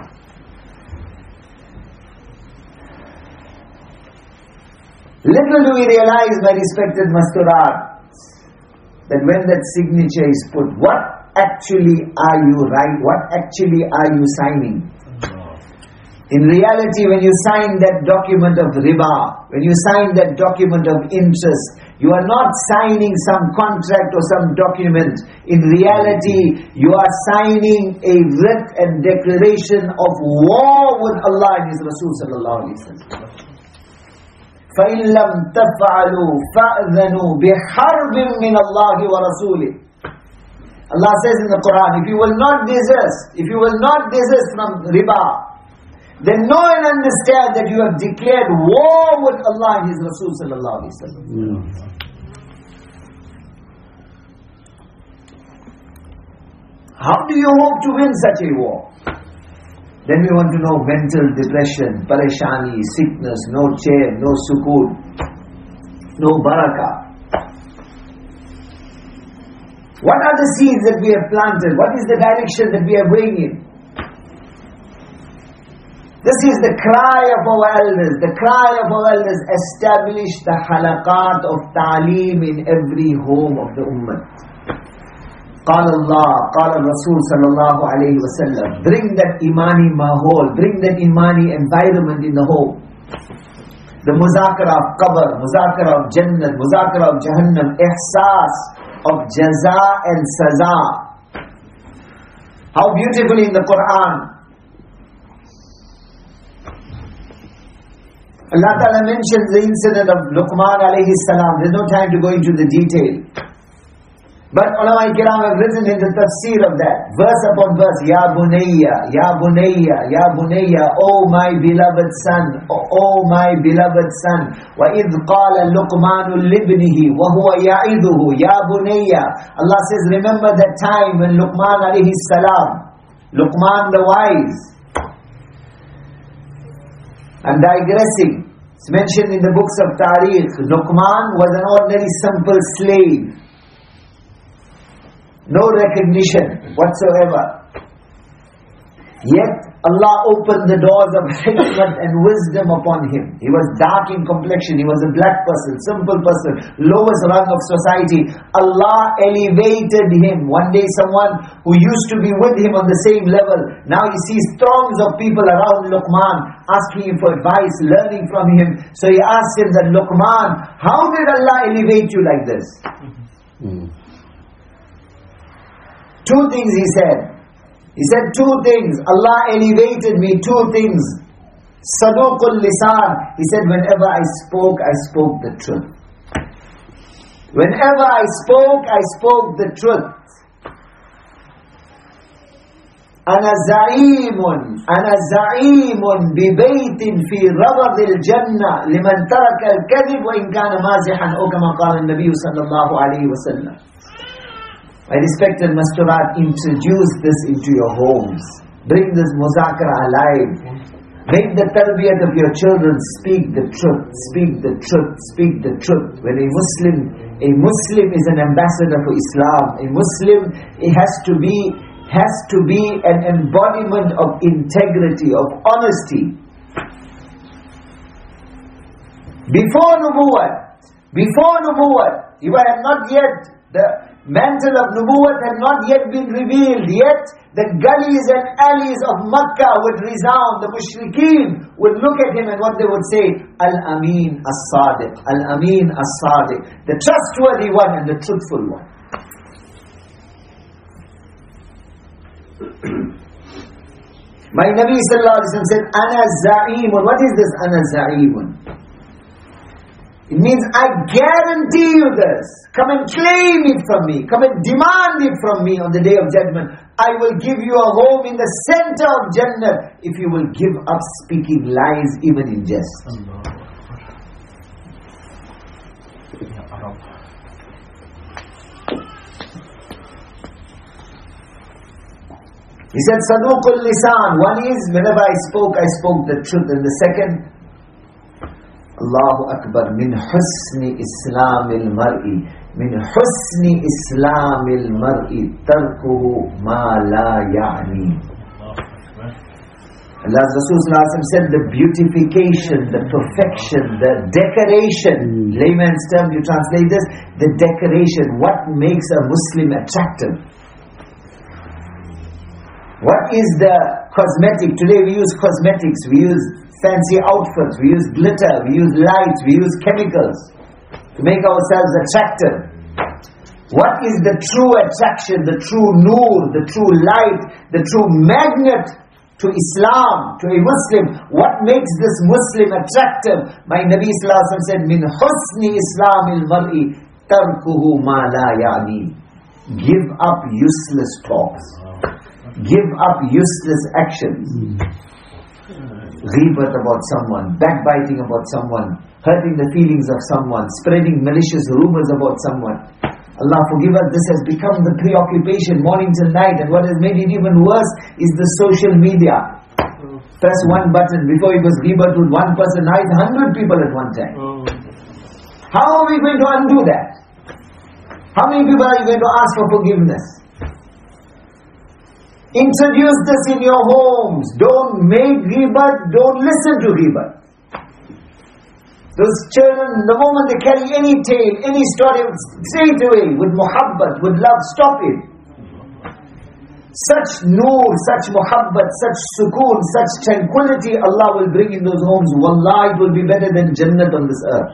Little do we realize, my respected masturat, that when that signature is put, what actually are you writing? What actually are you signing? In reality, when you sign that document of riba, when you sign that document of interest, You are not signing some contract or some document. In reality, you are signing a writ and declaration of war with Allah and His Rasul sallallahu alaihi wasallam. فَإِن لَمْ تَفْعَلُوا فَأْذَنُوا بِحَرْبٍ مِّنَ اللَّهِ وَرَسُولِهِ. Allah says in the Quran, if you will not desist, if you will not desist from riba, then know and understand that you have declared war with Allah and His Rasul sallallahu alaihi wasallam. Mm. How do you hope to win such a war? Then we want to know mental depression, pareshani, sickness, no chair, no sukoon, no barakah. What are the seeds that we have planted? What is the direction that we are going in? This is the cry of our elders. The cry of our elders: establish the halaqat of ta'aleem in every home of the ummah. قال Allah, قال Rasul sallallahu alayhi wa sallam. Bring that imani mahol, bring that imani environment in the home. The muzakara of qabr, muzakara of jannat, muzakara of jahannam, ihsas of jaza and saza. How beautifully in the Quran Allah Ta'ala mentions the incident of Luqman alayhi salam. There's no time to go into the detail. But ulama kiram have written in the tafsir of that, verse upon verse, Ya bunayya, Ya bunayya, Ya bunayya, O my beloved son, O, o my beloved son. وَإِذْ قَالَ لُقْمَانُ لِبْنِهِ وَهُوَ يَعِذُهُ Ya bunayya. Allah says, remember that time when Luqman alayhi salam, Luqman the wise. I'm digressing. It's mentioned in the books of Tariq. Luqman was an ordinary simple slave. No recognition whatsoever. Yet Allah opened the doors of hikmat and wisdom upon him. He was dark in complexion. He was a black person, simple person, lowest rung of society. Allah elevated him. One day someone who used to be with him on the same level, now he sees throngs of people around Luqman asking him for advice, learning from him. So he asked him that, Luqman, how did Allah elevate you like this? Mm. Two things he said. He said two things. Allah elevated me, two things. Saduqul lisan. He said, whenever I spoke, I spoke the truth. Whenever I spoke, I spoke the truth. Ana za'imun, ana za'imun bi baytin fi rabad al-jannah liman taraka al-kadhib wa in kana mazihan, o kama qala an-nabiy sallallahu alayhi wa sallam. My respected Masturat, introduce this into your homes. Bring this muzakara alive. Make the tarbiyat of your children speak the truth, speak the truth, speak the truth. When a Muslim, a Muslim is an ambassador for Islam. A Muslim, it has to be, has to be an embodiment of integrity, of honesty. Before nubuwwat, before nubuwwat, you are not yet the mantle of nubuwwat had not yet been revealed, yet the gullies and alleys of Makkah would resound. The mushrikeen would look at him and what they would say, Al-Amin As-Sadiq, Al-Amin As-Sadiq, the trustworthy one and the truthful one. My Nabi Sallallahu Alaihi Wasallam said, Ana Za'imun. What is this Ana Za'imun? It means I guarantee you this. Come and claim it from me. Come and demand it from me on the day of judgment. I will give you a home in the center of Jannah if you will give up speaking lies even in jest. He said, Saduqul lisan. One is, whenever I spoke, I spoke the truth. And the second, Allahu Akbar, min husni islamil mar'i, min husni islamil mar'i, tarkuhu ma la ya'ni. Allah's Rasul said the beautification, the perfection, the decoration, mm. layman's term, you translate this, the decoration, what makes a Muslim attractive? What is the cosmetic? Today we use cosmetics, we use fancy outfits, we use glitter, we use lights, we use chemicals. to make ourselves attractive. What is the true attraction, the true noor, the true light, the true magnet to Islam, to a Muslim? What makes this Muslim attractive? My Nabi Sallallahu Alaihi Wasallam said, Min husni Islamil mar'i tarkuhu ma la ya'ni. Give up useless talks. Give up useless actions. Ghibat about someone, backbiting about someone, hurting the feelings of someone, spreading malicious rumors about someone. Allah forgive us, this has become the preoccupation morning till night, and what has made it even worse is the social media. Press one button, before it was ghibat with one person, now it's a hundred people at one time. How are we going to undo that? How many people are you going to ask for forgiveness? Introduce this in your homes. Don't make ghibat, don't listen to ghibat. Those children, the moment they carry any tale, any story, straight away, with muhabbat, with love, stop it. Such noor, such muhabbat, such sukoon, such tranquility Allah will bring in those homes. Wallah, it will be better than Jannat on this earth.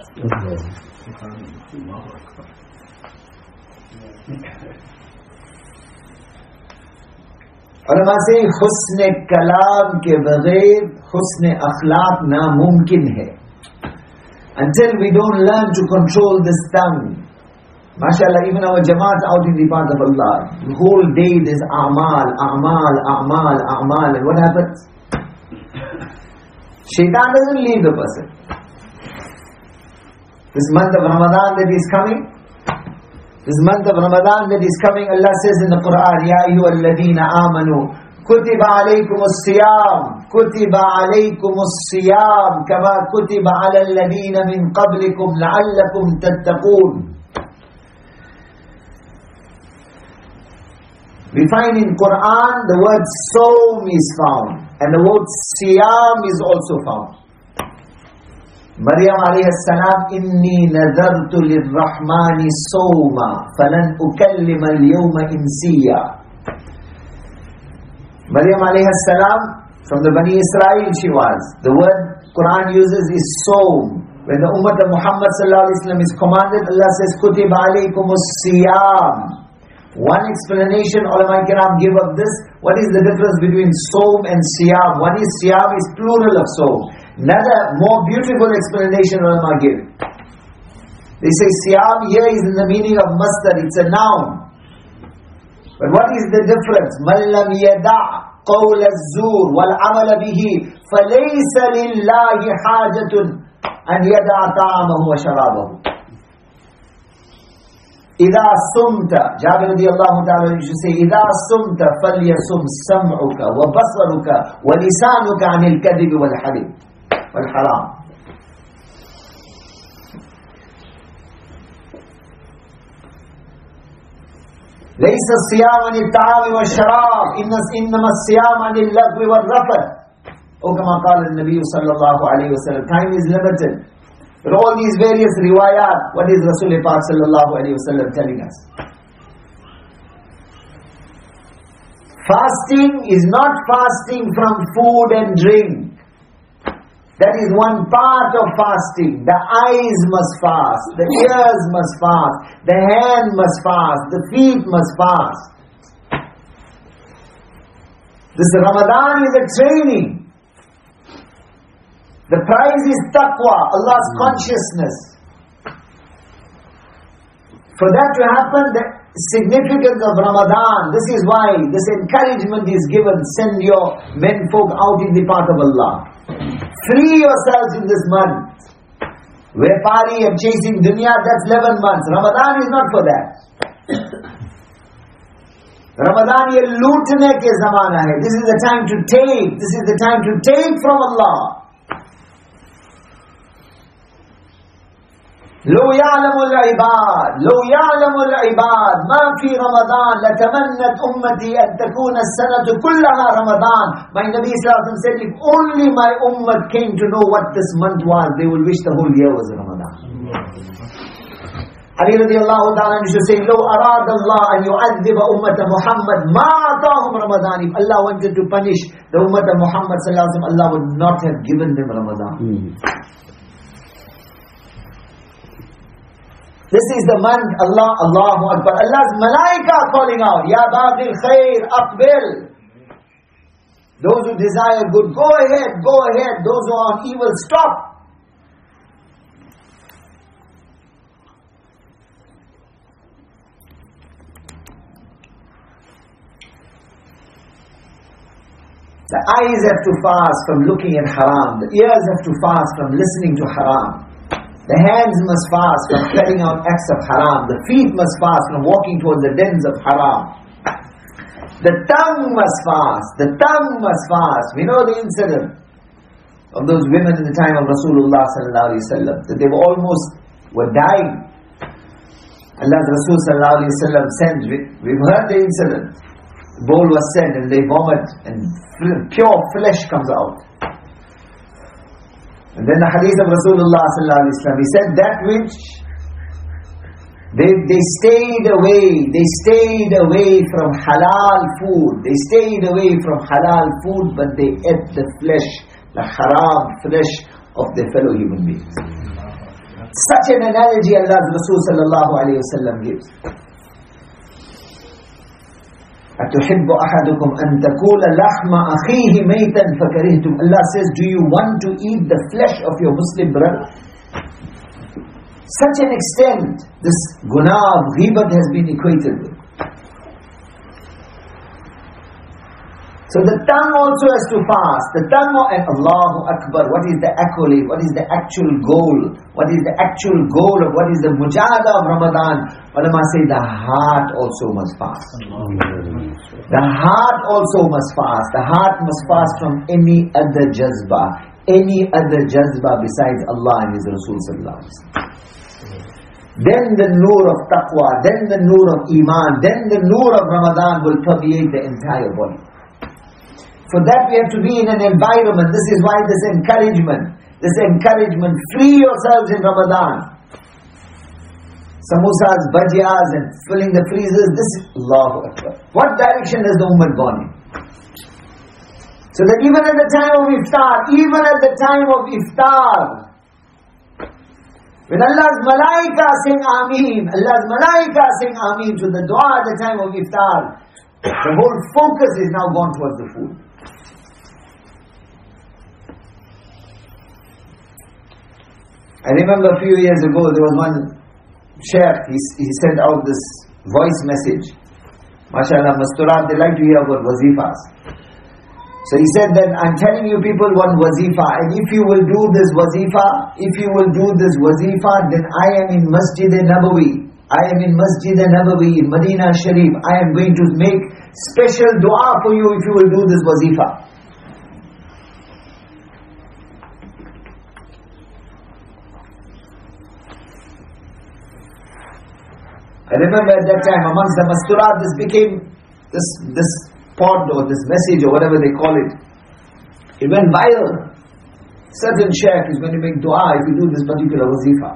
Ulama say, husn kalam ke baghair, husn akhlaq namumkin hai. Until we don't learn to control this tongue. MashaAllah, even our Jamaat out in the path of Allah, the whole day there's a'mal, a'mal, a'mal, a'mal. And what happens? Shaitan doesn't leave the person. This month of Ramadan that is coming, this month of Ramadan that is coming, Allah says in the Quran, Ya ayyuhalladheena amanu, كتب عليكم الصيام كتب عليكم الصيام كما كتب على الذين من قبلكم لعلكم تتقون. We find in Quran the word Sawm is found and the word Siyam is also found. Maryam alayhi salam, Inni nadartu lirrahmani sawma falan ukallima al-yawma insiya. Maryam alayhi salam, from the Bani Israel she was. The word Quran uses is Sawm. When the Ummah of Muhammad sallallahu alaihi wasallam is commanded, Allah says, Kutiba alaykumus siyam. One explanation ulama kiram give of this. What is the difference between Sawm and Siyam? One is Siyam is plural of Sawm. Another more beautiful explanation ulama give. They say Siyam here is in the meaning of masdar, it's a noun. But what is the difference? مَنْ لَمْ يَدَعْ قَوْلَ الزُّورِ وَالْعَمَلَ بِهِ فَلَيْسَ لِلَّهِ حَاجَةٌ أَنْ يَدَعْ طَعَامَهُ وَشَرَابَهُ. إِذَا صُمْتَ, Jabir radiallahu ta'ala used to say, إِذَا صُمْتَ فَلْيَصُمْ سَمْعُكَ وَبَصَرُكَ وَلِسَانُكَ عَنِ الْكَذِبِ وَالْحَلِيمِ وَالْحَرَامِ. ليس الصيام عن الطعام والشراب إنما الصيام عن اللغو والرفث. Or كما قال النبي صلى الله عليه وسلم. Time is limited. But all these various riwayat, what is Rasul Pak صلى الله عليه وسلم telling us? Fasting is not fasting from food and drink. That is one part of fasting. The eyes must fast, the ears must fast, the hand must fast, the feet must fast. This Ramadan is a training. The prize is taqwa, Allah's consciousness. For that to happen, the significance of Ramadan, this is why this encouragement is given. Send your men folk out in the path of Allah. Free yourselves in this month. Where party and chasing dunya, that's eleven months. Ramadan is not for that. Ramadan ye lootne ke zamana hai. This is the time to take. This is the time to take from Allah. لو يعلم العباد لو يعلم العباد ما في رمضان لتمنت أمتي أن تكون السنة كلها رمضان. My Nabi Sallallahu Alaihi Wasallam said, if only my ummah came to know what this month was, they will wish the whole year was Ramadan. Ali radiallahu ta'ala used to say, لو أراد الله أن يعذب أمة محمد ما أعطاهم رمضان. If Allah wanted to punish the ummah of Muhammad Sallallahu Alaihi Wasallam, Allah would not have given them Ramadan. Mm. This is the month, Allah, Allahu Akbar. Allah's malaika calling out, Ya Baghil Khair, Aqbil. Those who desire good, go ahead, go ahead. Those who are on evil, stop. The eyes have to fast from looking at haram. The ears have to fast from listening to haram. The hands must fast from carrying out acts of haram. The feet must fast from walking towards the dens of haram. The tongue must fast. The tongue must fast. We know the incident of those women in the time of Rasulullah sallallahu alaihi wasallam, that they were almost were dying. Allah's Rasul sallallahu alaihi wasallam sent. We've heard the incident. The bowl was sent and they vomit and pure flesh comes out. And then the hadith of Rasulullah sallallahu alaihi wasallam, he said that which they they stayed away, they stayed away from halal food, they stayed away from halal food, but they ate the flesh, the haram flesh of their fellow human beings. Such an analogy Allah's Rasul sallallahu alaihi wasallam gives. أَتُحِبُّ أَحَدُكُمْ أَن تَكُولَ لَحْمَ أَخِيهِ مَيْتًا فَكَرِهْتُمْ. Allah says, do you want to eat the flesh of your Muslim brother? Such an extent, this guna of ghibat has been equated with. So the tongue also has to fast. The tongue, and Allahu Akbar, what is the accolade? What is the actual goal? What is the actual goal of what is the mujahada of Ramadan? Ulama say the heart also must fast. The heart also must fast. The heart must fast from any other jazba, any other jazba besides Allah and His Rasul sallallahu alaihi wasallam. Then the nur of taqwa, then the nur of iman, then the nur of Ramadan will permeate the entire body. For that we have to be in an environment. This is why this encouragement, this encouragement, free yourselves in Ramadan. Samosas, bhajiyas and filling the freezers, this is Allahu Akbar. What direction has the ummah gone in? So that even at the time of iftar, even at the time of iftar, when Allah's malaika sing Ameen, Allah's malaika sing Ameen to the dua at the time of iftar, the whole focus is now gone towards the food. I remember a few years ago, there was one sheikh, he, he sent out this voice message. MashaAllah, Masturat, they like to hear about wazifas. So he said that, I'm telling you people one wazifa, and if you will do this wazifa, if you will do this wazifa, then I am in Masjid Nabawi. I am in Masjid Nabawi, in Medina Sharif. I am going to make special dua for you if you will do this wazifa. I remember at that time, amongst the masturat, this became, this this pod or this message or whatever they call it, it went viral. Certain sheikh is going to make dua if you do this particular wazifa.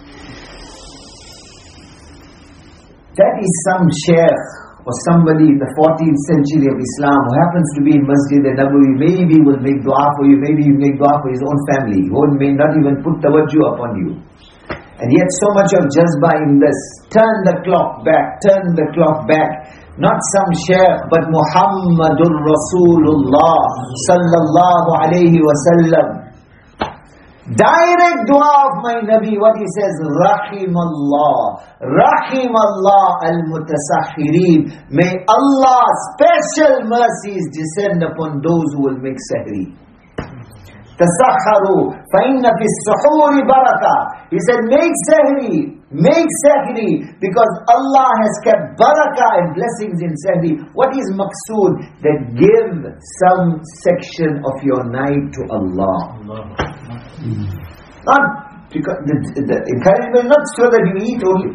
That is some sheikh or somebody in the fourteenth century of Islam who happens to be in Masjid Nabawi, maybe will make dua for you, maybe he will make dua for his own family. He won't, may not even put tawajjuh upon you. And yet so much of jazba in this. Turn the clock back, turn the clock back. Not some sheikh, but Muhammadur Rasulullah sallallahu alayhi wa sallam. Direct dua of my Nabi, what he says, Rahimallah, Rahimallah al-mutasahhirin. May Allah's special mercies descend upon those who will make sahri. Tasakharu, fa inna fi as-suhuri barakah. He said, make sahri, make sahri, because Allah has kept barakah and blessings in sahri. What is maqsood? That give some section of your night to Allah. Allah. Not because the, the encouragement not so that you eat only.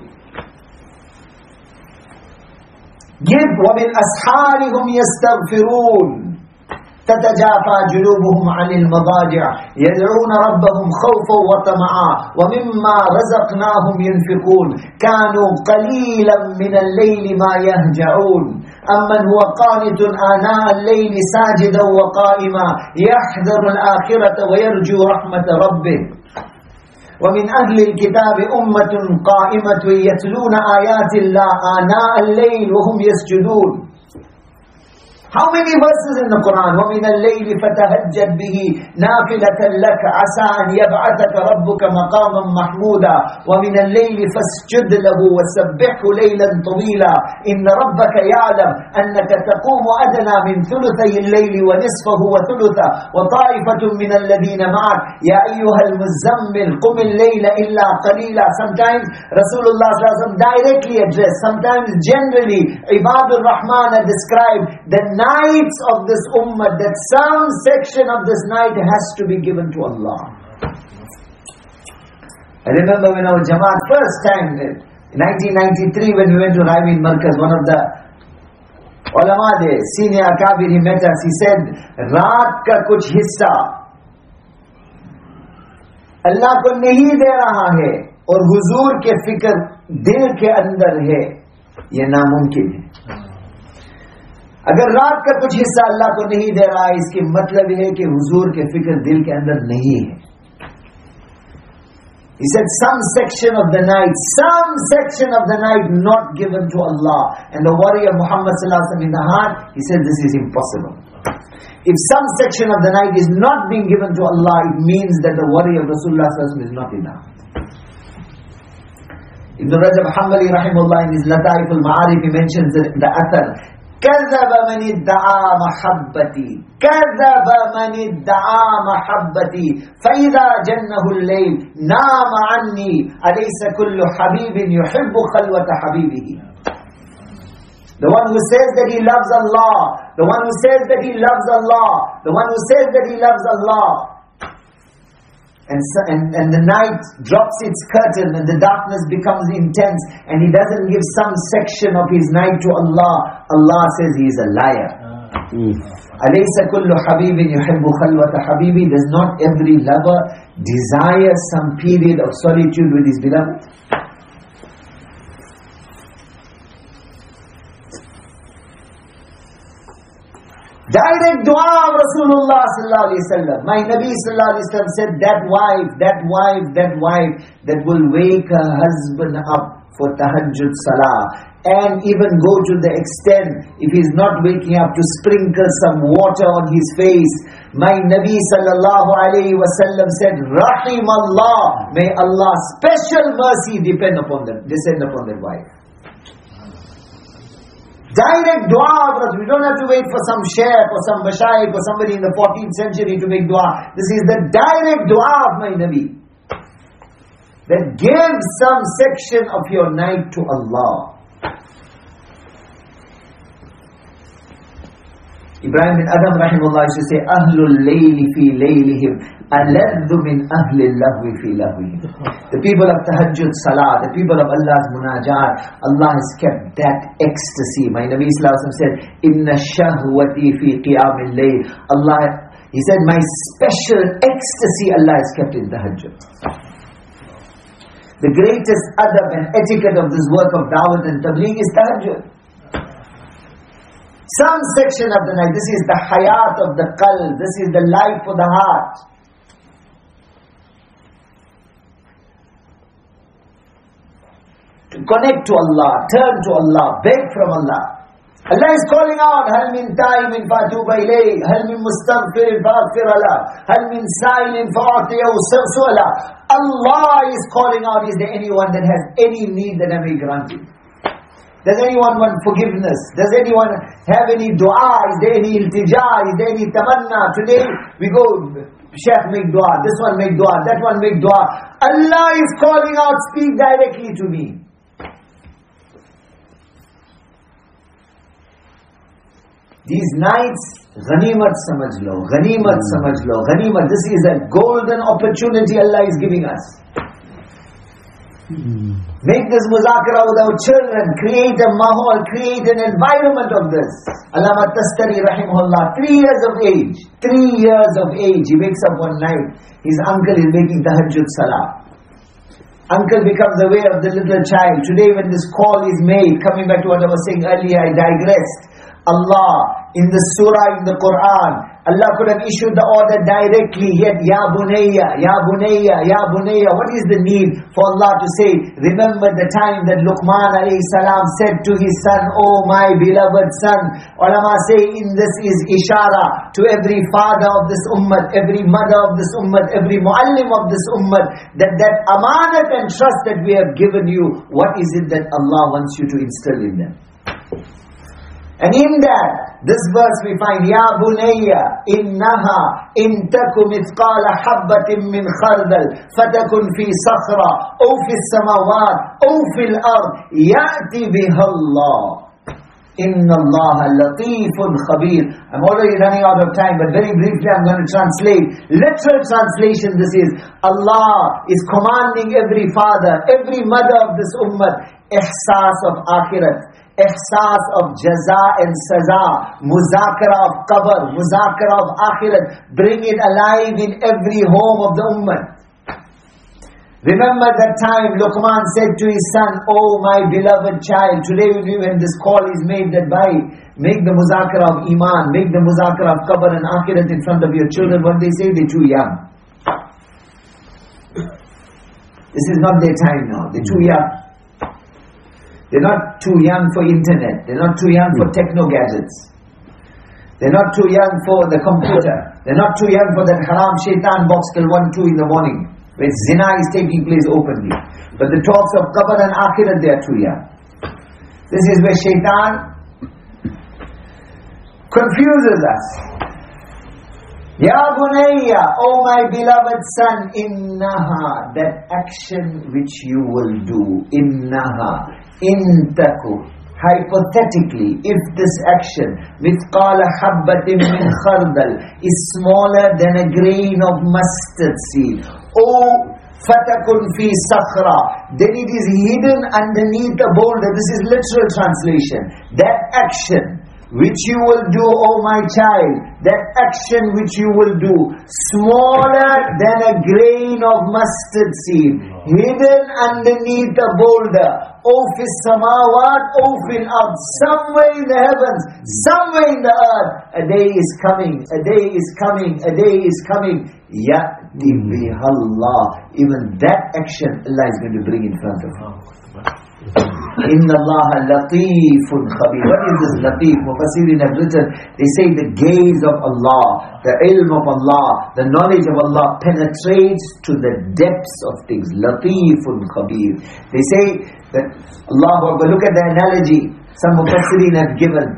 Give وَبِالْأَسْحَارِ هُمْ يَسْتَغْفِرُونَ تتجافى جنوبهم عن المضاجع يدعون ربهم خوفا وطمعا ومما رزقناهم ينفقون كانوا قليلا من الليل ما يهجعون أمن هو قانت آناء الليل ساجدا وقائما يحذر الآخرة ويرجو رحمة ربه وَمِنْ أَهْلِ الْكِتَابِ أُمَّةٌ قَائِمَةٌ يَتْلُونَ آيَاتِ اللَّهِ آنَاءَ اللَّيْلِ وَهُمْ يَسْجُدُونَ. How many verses in the Quran? وَمِنَ اللَّيْلِ فَتَهَجَّدْ بِهِ نَافِلَةً لَكَ عَسَىٰ أَنْ يَبْعَثَكَ رَبُّكَ مَقَامًا مَحْمُودًا وَمِنَ اللَّيْلِ فَاسْجُدْ لَهُ وَسَبِّحْهُ لَيْلًا طَوِيلًا إِنَّ رَبَّكَ يَعْلَمُ أَنَّكَ تَقُومُ أَدْنَىٰ مِنْ ثُلُثَيِ اللَّيْلِ وَنِصْفَهُ وَثُلُثَهُ وَطَائِفَةٌ مِنَ الَّذِينَ مَعَكَ يَا أَيُّهَا الْمُزَّمِّلُ قُمِ اللَّيْلَ إِلَّا قَلِيلًا. Sometimes Rasulullah sallallahu alaihi wasallam directly addressed, sometimes generally. Ibadur Rahman are described the nights of this ummah, that some section of this night has to be given to Allah. I remember when our Jamaat first time, in nineteen ninety-three, when we went to Raivin Markaz, one of the ulama there, senior akabir, he met us, he said, Raat ka kuch hissa Allah ko nahi de raha hai aur huzur ke fikr dil ke andar hai, ye namumkin hai. अगर रात का कुछ हिस्सा अल्लाह को नहीं दे रहा है, इसके मतलब है कि हुजूर के फिक्र दिल के अंदर नहीं है. He said some section of the night, some section of the night not given to Allah, and the worry of Muhammad sallallahu alaihi wasallam in the heart, he said this is impossible. If some section of the night is not being given to Allah, it means that the worry of Rasulullah sallallahu alaihi wasallam is not enough. Ibn Rajab Hanbali rahimahullah in his Lataif al-Ma'arif, he mentions the, the athar, كذب من ادعى محبتي كذب من ادعى محبتي فإذا جنه الليل نام عني أليس كل حبيب يحب خلوة حبيبه. The one who says that he loves Allah, the one who says that he loves Allah, the one who says that he loves Allah, and, and, and the night drops its curtain and the darkness becomes intense and he doesn't give some section of his night to Allah, Allah says he is a liar. أَلَيْسَ كُلُّ حَبِيبٍ يُحِبُّ خَلْوَةَ حَبِيبٍ. Does not every lover desire some period of solitude with his beloved? Direct dua of Rasulullah sallallahu alaihi wasallam. My Nabi sallallahu alaihi wasallam said, that wife, that wife, that wife that will wake her husband up for tahajjud salah, and even go to the extent, if he's not waking up, to sprinkle some water on his face. My Nabi sallallahu alaihi wasallam said, Rahim Allah, may Allah's special mercy depend upon them, descend upon that wife. Direct dua of Rasul. We don't have to wait for some sheikh or some mashayikh or somebody in the fourteenth century to make dua. This is the direct dua of my Nabi, that give some section of your night to Allah. Ibrahim bin Adam rahimahullah used to say, Ahlul layli fi laylihim aladhu min ahli lahwi fi lahwihim. The people of tahajjud salah, the people of Allah's munajat, Allah has kept that ecstasy. My Nabi sallallahu alaihi wasallam said, Inna shahwati fi qiyamil layl. Allah, he said, my special ecstasy Allah has kept in tahajjud. The greatest adab and etiquette of this work of da'wat and tabligh is tahajjud. Some section of the night, this is the hayat of the qalb, this is the life for the heart. To connect to Allah, turn to Allah, beg from Allah. Allah is calling out, هَلْ مِن تَائِبٍ فَأَتُوبَ إِلَيْهِ هَلْ مِن مُسْتَغْفِرٍ فَأَغْفِرَ لَهُ هَلْ مِن سَائِلٍ فَأُعْطِيَهُ سُؤْلًا. Allah is calling out, is there anyone that has any need that I may grant him? Does anyone want forgiveness? Does anyone have any dua? Is there any iltija? Is there any tamanna? Today we go, Sheikh make dua, this one make dua, that one make dua. Allah is calling out, speak directly to me. These nights, ghanimat samajh lo, ghanimat samajh lo, ghanimat. This is a golden opportunity Allah is giving us. Make this muzakara with our children, create a mahal, create an environment of this. Allama Tastari rahimahullah, three years of age, three years of age, he wakes up one night, his uncle is making tahajjud salah. Uncle becomes aware of the little child. Today when this call is made, coming back to what I was saying earlier, I digressed. Allah, in the surah, in the Quran, Allah could have issued the order directly, yet Ya Bunayya, Ya Bunayya, Ya Bunayya. What is the need for Allah to say, remember the time that Luqman alayhi salam said to his son, oh my beloved son. Ulama say in this is ishara to every father of this ummah, every mother of this ummah, every muallim of this ummah, that that amanat and trust that we have given you, what is it that Allah wants you to instill in them? And in that, this verse we find, Ya Bunayya, innaha, in taku mithqala habbatin min khardal, fatakun fi sakhra, aw fi samawat, aw fil ard, ya'ti biha Allah. Inna Allah latifun khabir. I'm already running out of time, but very briefly I'm going to translate. Literal translation, this is, Allah is commanding every father, every mother of this ummah, ihsas of akhirat, ihsas of jaza and saza, muzakara of qabr, muzakara of akhirat. Bring it alive in every home of the ummah. Remember that time Luqman said to his son, oh my beloved child, today when this call is made that by, make the muzakara of iman, make the muzakara of qabr and akhirat in front of your children. What they say, they're too young. This is not their time now, they're too young. They're not too young for internet. They're not too young for techno gadgets. They're not too young for the computer. They're not too young for that haram shaitan box till one, two in the morning, where zina is taking place openly. But the talks of qabr and akhirat, they are too young. This is where shaitan confuses us. Ya Bunayya, oh my beloved son, innaha, that action which you will do, innaha, intaku, hypothetically, if this action, mithqala habbatin min khardal, is smaller than a grain of mustard seed, oh, fatakun fi sakhra, then it is hidden underneath a boulder. This is literal translation. That action which you will do, oh my child, that action which you will do, smaller than a grain of mustard seed, hidden underneath a boulder, oh fis samawat, oh fil ard, somewhere in the heavens, somewhere in the earth, a day is coming, a day is coming, a day is coming, ya'ti bihallah, even that action Allah is going to bring in front of you. Inna Allah latifun khabir. What is this latif? Mufassirin have written, they say the gaze of Allah, the ilm of Allah, the knowledge of Allah penetrates to the depths of things. Latifun khabir. They say that Allah, look at the analogy some Mufassirin have given.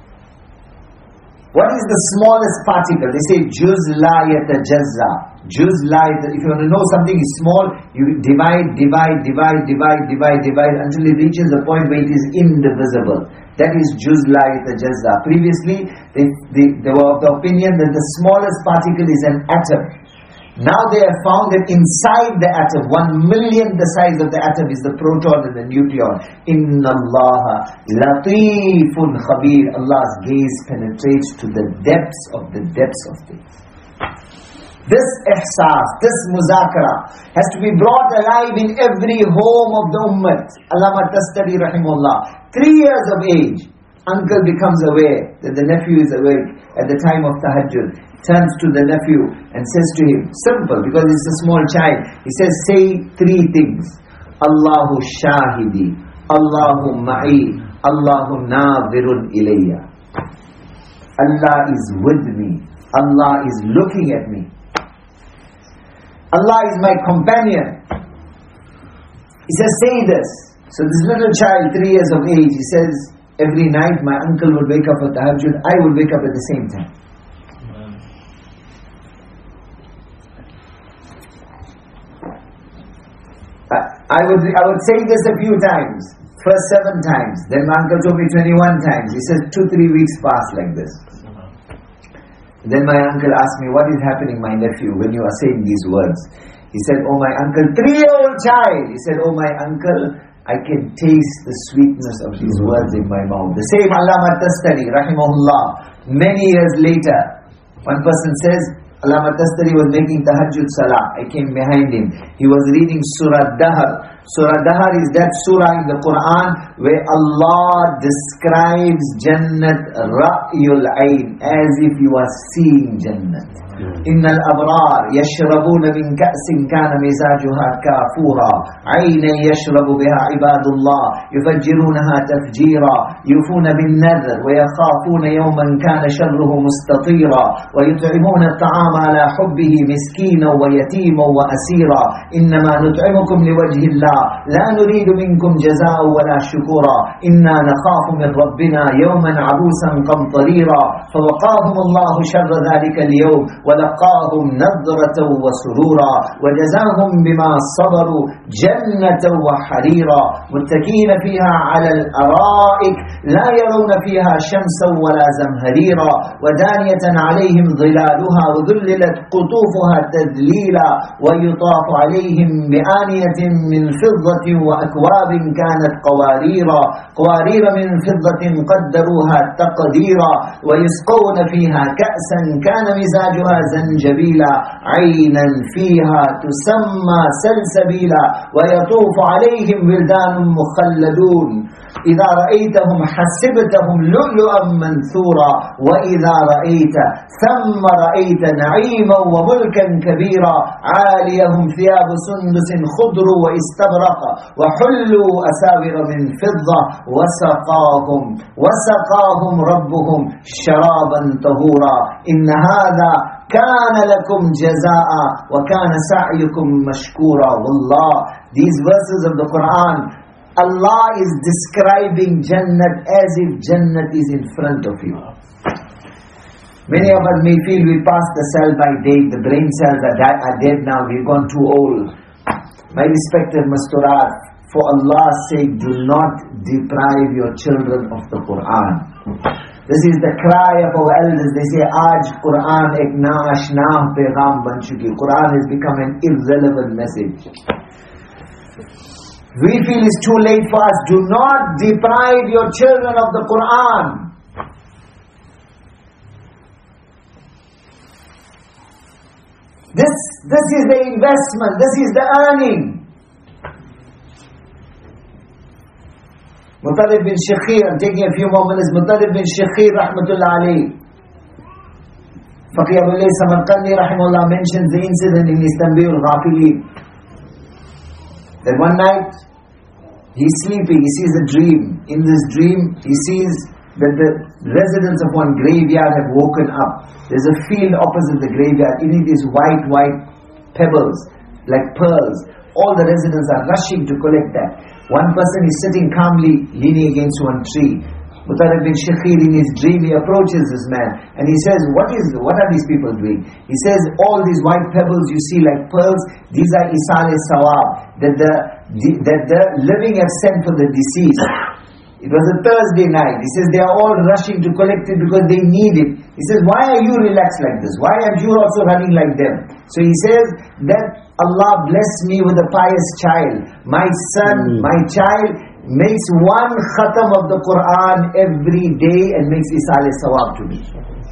What is the smallest particle? They say juz la yatajazza. Juz la, if you want to know something is small, you divide, divide, divide, divide, divide, divide until it reaches the point where it is indivisible. That is juz la yatajazza. Previously, they, they, they were of the opinion that the smallest particle is an atom. Now they have found that inside the atom, one millionth the size of the atom is the proton and the nucleon. Inna Allah latifun khabir. Allah's gaze penetrates to the depths of the depths of things. This ihsas, this muzakara has to be brought alive in every home of the ummah. Allama Tastari rahimullah, three years of age, uncle becomes aware that the nephew is awake at the time of tahajjud, turns to the nephew and says to him, simple, because it's a small child, he says, say three things. Allahu shahidi, Allahu ma'i, Allahu navirun ilayya. Allah is with me, Allah is looking at me, Allah is my companion. He says, say this. So this little child, three years of age, he says, every night my uncle would wake up at tahajjud, I would wake up at the same time. I would I would say this a few times. First seven times. Then my uncle told me twenty-one times. He said two, three weeks passed like this. Then my uncle asked me, what is happening, my nephew, when you are saying these words? He said, oh my uncle, three-year-old child. He said, oh my uncle, I can taste the sweetness of these words in my mouth. The same Allama Tastari, rahimahullah, many years later, one person says, Allama Tastari was making tahajjud salah. I came behind him. He was reading Surah Dahr. Surah Dahar is that surah in the Quran where Allah describes Jannat Ra'yul Ayn, as if you are seeing Jannat. إن الأبرار يشربون من كأس كان مزاجها كافورا عينا يشرب بها عباد الله يفجرونها تفجيرا يوفون بالنذر ويخافون يوما كان شره مستطيرا ويطعمون الطعام على حبه مسكينا ويتيما وأسيرا إنما نطعمكم لوجه الله لا نريد منكم جزاء ولا شكورا إنا نخاف من ربنا يوما عبوسا قمطريرا فوقاهم الله شر ذلك اليوم ولقاهم نضرة وسرورا وجزاهم بما صبروا جنة وحريرا متكئين فيها على الأرائك لا يرون فيها شمسا ولا زمهريرا ودانية عليهم ظلالها وذللت قطوفها تذليلا ويطاف عليهم بآنية من فضة وأكواب كانت قواريرا قوارير من فضة قدروها تقديرا ويسقون فيها كأسا كان مزاجها زنجبيلا عينا فيها تسمى سلسبيلا ويطوف عليهم ولدان مخلدون إذا رأيتهم حسبتهم لؤلؤا منثورا وإذا رأيت ثم رأيت نعيما وملكا كبيرا عاليهم ثياب سندس خضر واستبرق وحلوا أساور من فضة وسقاهم وسقاهم ربهم شرابا طهورا إن هذا كان لكم جزاء وكان سعيكم مشكورا. والله, these verses of the Quran, Allah is describing Jannat as if Jannat is in front of you. Many of us may feel we passed the sell-by date, the brain cells are, di- are dead now, we've gone too old. My respected Masturat, for Allah's sake, do not deprive your children of the Quran. This is the cry of our elders. They say, Aaj Quran ek na ashna pegham ban chuki. Quran has become an irrelevant message. We feel it's too late for us. Do not deprive your children of the Quran. This, this is the investment. This is the earning. Mutalib bin Shakhir, I'm taking a few more minutes. Mutalib bin Shakhir, rahmatullah alayhi. Faqih Abullah Samarkandi, rahimahullah, mentions the incident in Istanbul, Ghafili. That one night, he's sleeping, he sees a dream. In this dream, he sees that the residents of one graveyard have woken up. There's a field opposite the graveyard. In it is white, white pebbles, like pearls. All the residents are rushing to collect that. One person is sitting calmly, leaning against one tree. Mutalib bin Shakhir, in his dream, he approaches this man and he says, what is, what are these people doing? He says, all these white pebbles you see like pearls, these are Isal Sawab, that the, that the living have sent for the deceased. It was a Thursday night. He says, they are all rushing to collect it because they need it. He says, why are you relaxed like this? Why aren't you also running like them? So he says, that Allah bless me with a pious child. My son, mm. my child makes one khatam of the Quran every day and makes Isal Sawab to me.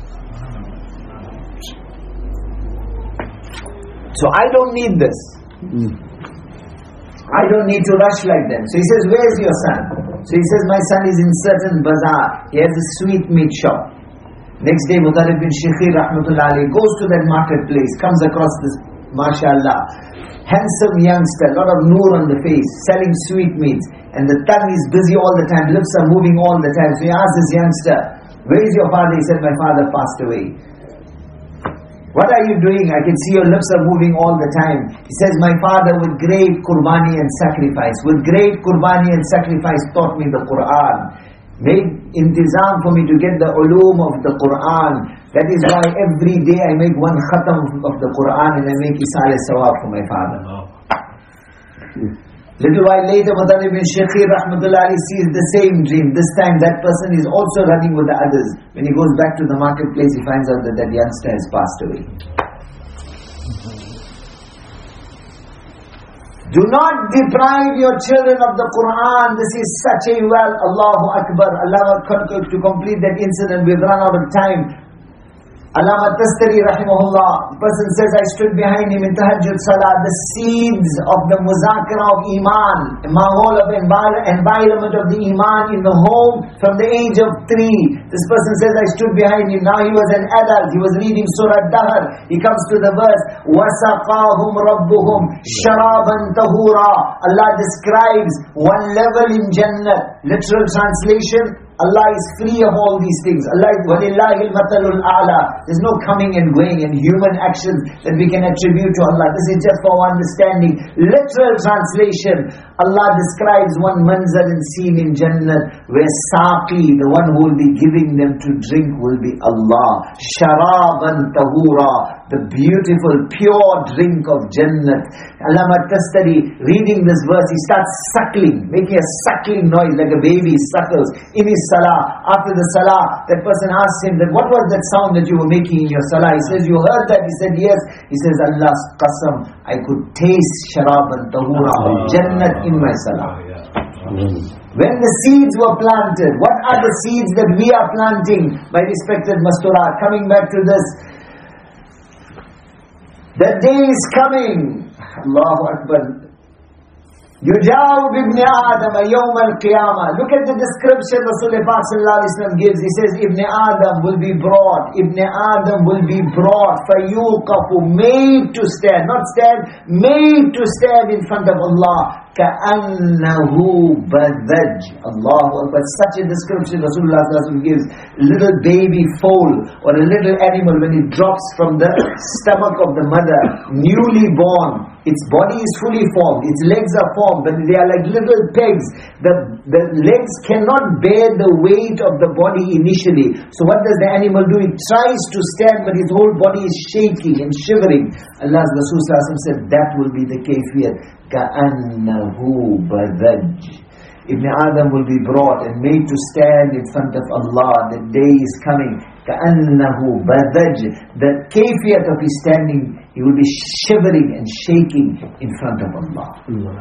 So I don't need this. Mm. I don't need to rush like them. So he says, where is your son? So he says, my son is in certain bazaar. He has a sweet meat shop. Next day, Mutalib bin Shakhir, rahmatullah alayhi, goes to that marketplace, comes across this, mashallah, handsome youngster, lot of noor on the face, selling sweet meats. And the tongue is busy all the time, lips are moving all the time. So he asks this youngster, where is your father? He said, my father passed away. What are you doing? I can see your lips are moving all the time. He says, my father with great qurbani and sacrifice, with great qurbani and sacrifice taught me the Quran. Made intizam for me to get the ulum of the Quran. That is why every day I make one khatam of the Quran and I make Isal Sawab for my father. Little while later, Mutalib bin Shakhir rahmatullah alayhi sees the same dream. This time that person is also running with the others. When he goes back to the marketplace, he finds out that that youngster has passed away. Do not deprive your children of the Quran. This is such a well, Allahu Akbar. Allah to complete that incident, we've run out of time. Allama Tastari rahimahullah, the person says, I stood behind him in Tahajjud Salah, the seeds of the muzakara of Iman, the mahol of environment of the Iman in the home from the age of three. This person says, I stood behind him, now he was an adult, he was reading Surah Dahr, he comes to the verse, وَسَقَاهُمْ رَبُّهُمْ شَرَابًا طَهُورًا. Allah describes one level in Jannah. Literal translation, Allah is free of all these things. Allah is وَلِلَّهِ الْمَثَلُ الْأَعْلَى. There's no coming and going and human actions that we can attribute to Allah. This is just for understanding. Literal translation, Allah describes one manzal and scene in Jannah where Saqi, the one who will be giving them to drink, will be Allah. Sharaban tahura, the beautiful pure drink of Jannah. Allama Tastari, reading this verse, he starts suckling, making a suckling noise like a baby suckles in his salah. After the salah, that person asks him that, what was that sound that you were making in your salah? He says, you heard that? He said, yes. He says, Allah's qasam, I could taste sharab and tahura of Jannah in my salah. When the seeds were planted, what are the seeds that we are planting? My respected Masturat, coming back to this, the day is coming, Allahu Akbar, Yuja'u ibn Adam yawm al-qiyamah. Look at the description Rasulullah sallallahu alaihi wasallam gives. He says, Ibn Adam will be brought. Ibn Adam will be brought. فَيُوقَفُ, made to stand. Not stand, made to stand in front of Allah. كَأَنَّهُ بَذَجْ. Allahu Akbar. Such a description Rasulullah sallallahu alaihi wasallam gives. Little baby foal or a little animal when it drops from the stomach of the mother, newly born. Its body is fully formed, its legs are formed, but they are like little pegs. The, the legs cannot bear the weight of the body initially. So what does the animal do? It tries to stand, but its whole body is shaking and shivering. Allah's Rasul said, that will be the kayfiyat. كَأَنَّهُ بَذَجْ. Ibn Adam will be brought and made to stand in front of Allah. The day is coming. كَأَنَّهُ بَذَجْ. The kayfiyat of his standing, he will be shivering and shaking in front of Allah.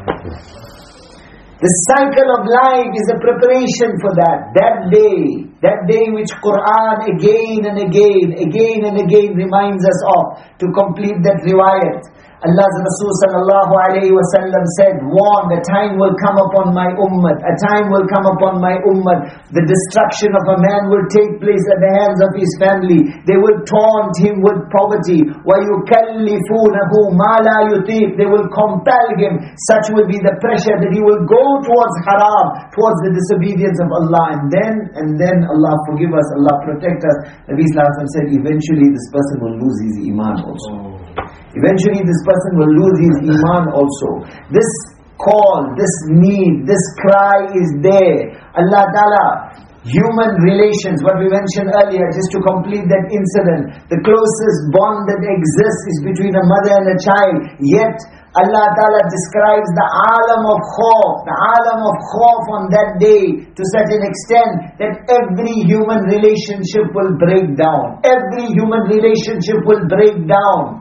The cycle of life is a preparation for that. That day, that day which Quran again and again, again and again reminds us of, to complete that riwayat. Allah's Rasul sallallahu alayhi wa sallam said, warn, a time will come upon my ummah, a time will come upon my ummah, the destruction of a man will take place at the hands of his family. They will taunt him with poverty. وَيُكَلِّفُونَهُ مَا لَا يُطِيقُ. They will compel him. Such will be the pressure that he will go towards haram, towards the disobedience of Allah. And then, and then Allah forgive us, Allah protect us. Nabi Sallallahu Alaihi Wasallam said, eventually this person will lose his iman also. Eventually this person will lose his iman also. This call, this need, this cry is there. Allah Ta'ala, human relations, what we mentioned earlier, just to complete that incident, the closest bond that exists is between a mother and a child. Yet Allah Ta'ala describes the alam of khawf, the alam of khawf on that day to such an extent that every human relationship will break down. Every human relationship will break down.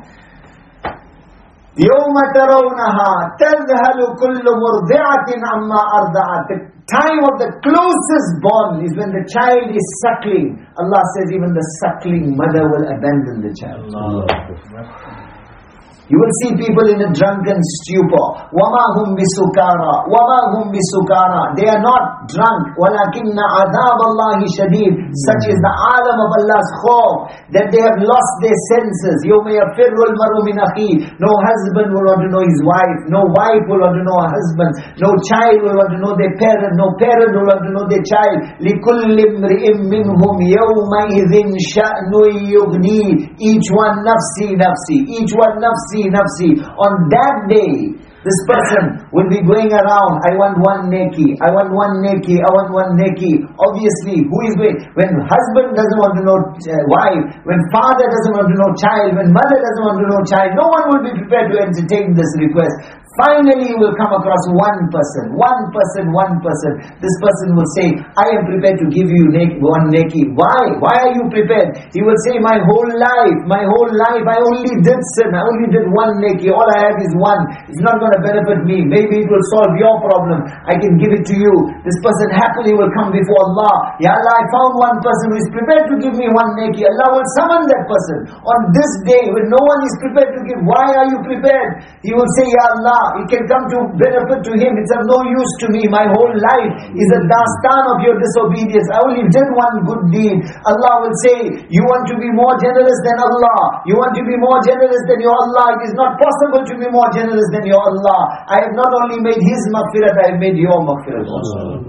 يَوْمَ تَرَوْنَهَا تَذْهَلُ كُلُّ مُرْضِعَةٍ عَمَّا أَرْضَعَتْ. The time of the closest bond is when the child is suckling. Allah says even the suckling mother will abandon the child. Allah. You will see people in a drunken stupor. وَمَا هُمْ بِسُكَارَى وَمَا هُمْ بِسُكَارَى. They are not drunk. وَلَكِنَّ عَذَابَ اللَّهِ شَدِيدٌ. Such is the alam of Allah's khawf, that they have lost their senses. يَوْمَ يَفِرُّ الْمَرُّ مِنْ أَخِيهِ. No husband will want to know his wife. No wife will want to know her husband. No child will want to know their parent. No parent will want to know their child. لِكُلِّ امْرِئٍ مِّنْهُمْ يَوْمَئِذٍ شَأْنٌ يُغْنِيهِ. Each one nafsi nafsi. Each one nafsi nafsi. On that day, this person will be going around, I want one neki, I want one neki, I want one neki. Obviously, who is going? When husband doesn't want to know uh, wife, when father doesn't want to know child, when mother doesn't want to know child, no one will be prepared to entertain this request. Finally you will come across one person, one person, one person. This person will say, I am prepared to give you one neki. Why? Why are you prepared? He will say, my whole life, my whole life I only did sin. I only did one neki. All I have is one. It's not going to benefit me. Maybe it will solve your problem. I can give it to you. This person happily will come before Allah. Ya Allah, I found one person who is prepared to give me one neki. Allah will summon that person. On this day when no one is prepared to give, why are you prepared? He will say, Ya Allah, it can come to benefit to him. It's of no use to me. My whole life is a dastan of your disobedience. I only did one good deed. Allah will say, you want to be more generous than Allah. You want to be more generous than your Allah. It is not possible to be more generous than your Allah. I have not only made His maghfirat, I have made your maghfirat also.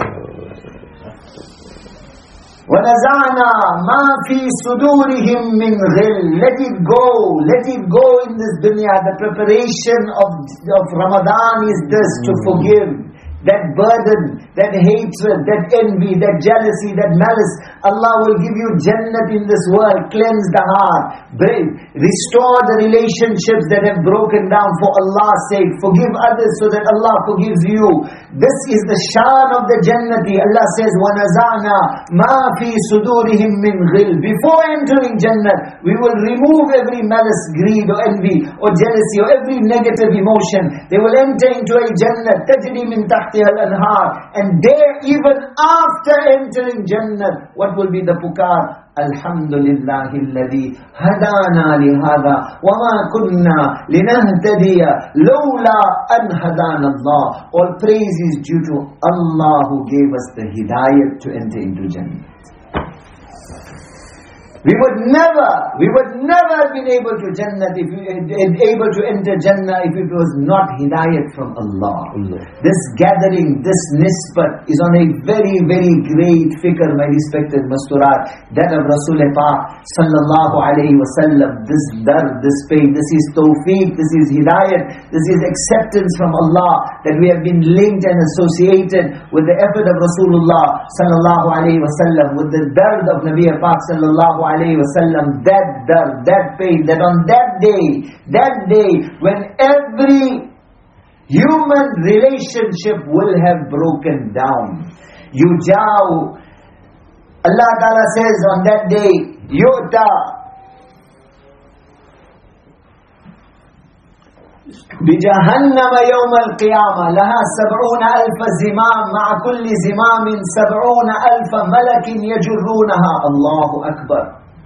وَنَزَعْنَا مَا فِي صُدُورِهِمْ مِنْ غِلٍّ. Let it go, let it go in this dunya. The preparation of, of Ramadan is this, to forgive. That burden, that hatred, that envy, that jealousy, that malice. Allah will give you Jannat in this world. Cleanse the heart. Break, restore the relationships that have broken down for Allah's sake. Forgive others so that Allah forgives you. This is the shan of the Jannati. Allah says, وَنَزَعْنَا مَا فِي صُدُورِهِمْ مِنْ غِلٍّ. Before entering Jannat, we will remove every malice, greed or envy or jealousy or every negative emotion. They will enter into a Jannat. تَجْرِي مِنْ تَحْتِهَا الْأَنْهَارِ. And there, even after entering Jannat, what will be the pukar? Alhamdulillahi alladhi hadana lihada wa ma kunna linahtadiya lawla an hadana Allah. All praise is due to Allah who gave us the hidayat to enter into Jannah. We would never, we would never have been able to Jannah if we, able to enter Jannah if it was not hidayat from Allah. Allah. This gathering, this nisbat is on a very, very great fikr, my respected masturat, that of Rasul Pak sallallahu alayhi wa sallam. This dar, this pain, this is tawfiq, this is hidayat, this is acceptance from Allah, that we have been linked and associated with the effort of Rasulullah sallallahu alayhi wa sallam, with the dard of Nabi Pak sallallahu alayhi wasallam, that dard, that pain, that on that day, that day when every human relationship will have broken down. Yujao, Allah Ta'ala says on that day, Yu'ta بجهنم يوم القيامة لها سبعون ألف زمام مع كل زمام سبعون ألف ملك يجرونها. الله أكبر.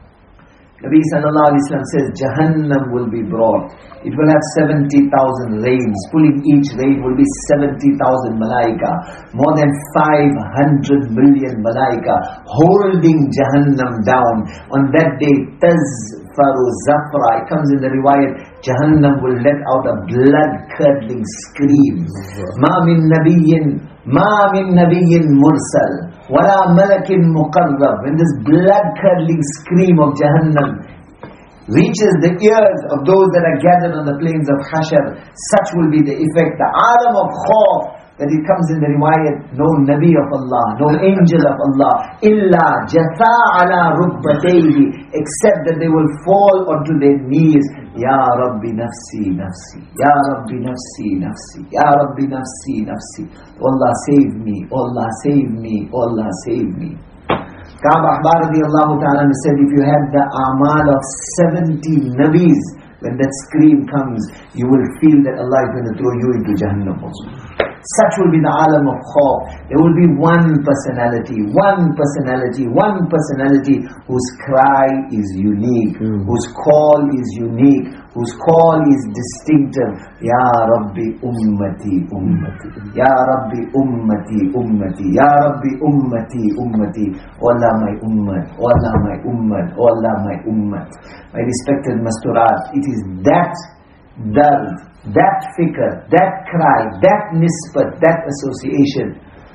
Nabi sallallahu alayhi wa sallam says Jahannam will be brought. It will have seventy thousand reins. Pulling each rein will be seventy thousand malaika. More than five hundred million malaika holding Jahannam down. On that day, Tazfaru Zafra, it comes in the riwayat, Jahannam will let out a blood-curdling scream. Ma min nabiyyin, ma min nabiyyin mursal. وَلَا مَلَكٍ مُقَرَّبٍ. When this blood-curdling scream of Jahannam reaches the ears of those that are gathered on the plains of Hashar, such will be the effect. The alam of khawf, that it comes in the riwayat, no Nabi of Allah, no angel of Allah, illa jatha ala rukbatayhi, except that they will fall onto their knees. Ya Rabbi nafsi nafsi, Ya Rabbi nafsi nafsi, Ya Rabbi nafsi nafsi. Oh Allah save me, oh Allah save me, oh Allah save me. Ka'b Ahbar radiallahu ta'ala said, if you have the amal of seventy nabis, when that scream comes, you will feel that Allah is going to throw you into Jahannam also. Such will be the alam of khawf. There will be one personality, one personality, one personality whose cry is unique, mm. whose call is unique, whose call is distinctive. Ya Rabbi ummati ummati, Ya Rabbi ummati ummati, Ya Rabbi ummati ummati. O Allah my ummat, O Allah my ummat, O Allah my ummat. My respected masturat, it is that dard, that fikr, that cry, that nisbat, that association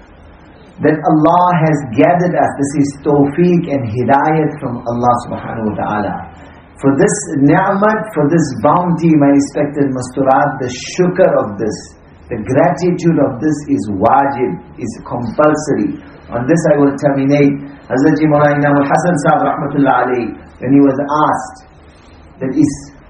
that Allah has gathered us. This is tawfiq and hidayat from Allah subhanahu wa ta'ala. For this ni'mat, for this bounty, my respected masturat, the shukr of this, the gratitude of this is wajib, is compulsory. On this I will terminate. Hazrat Maulana Imam Hasan Sahib rahmatullah alayhi, when he was asked, that is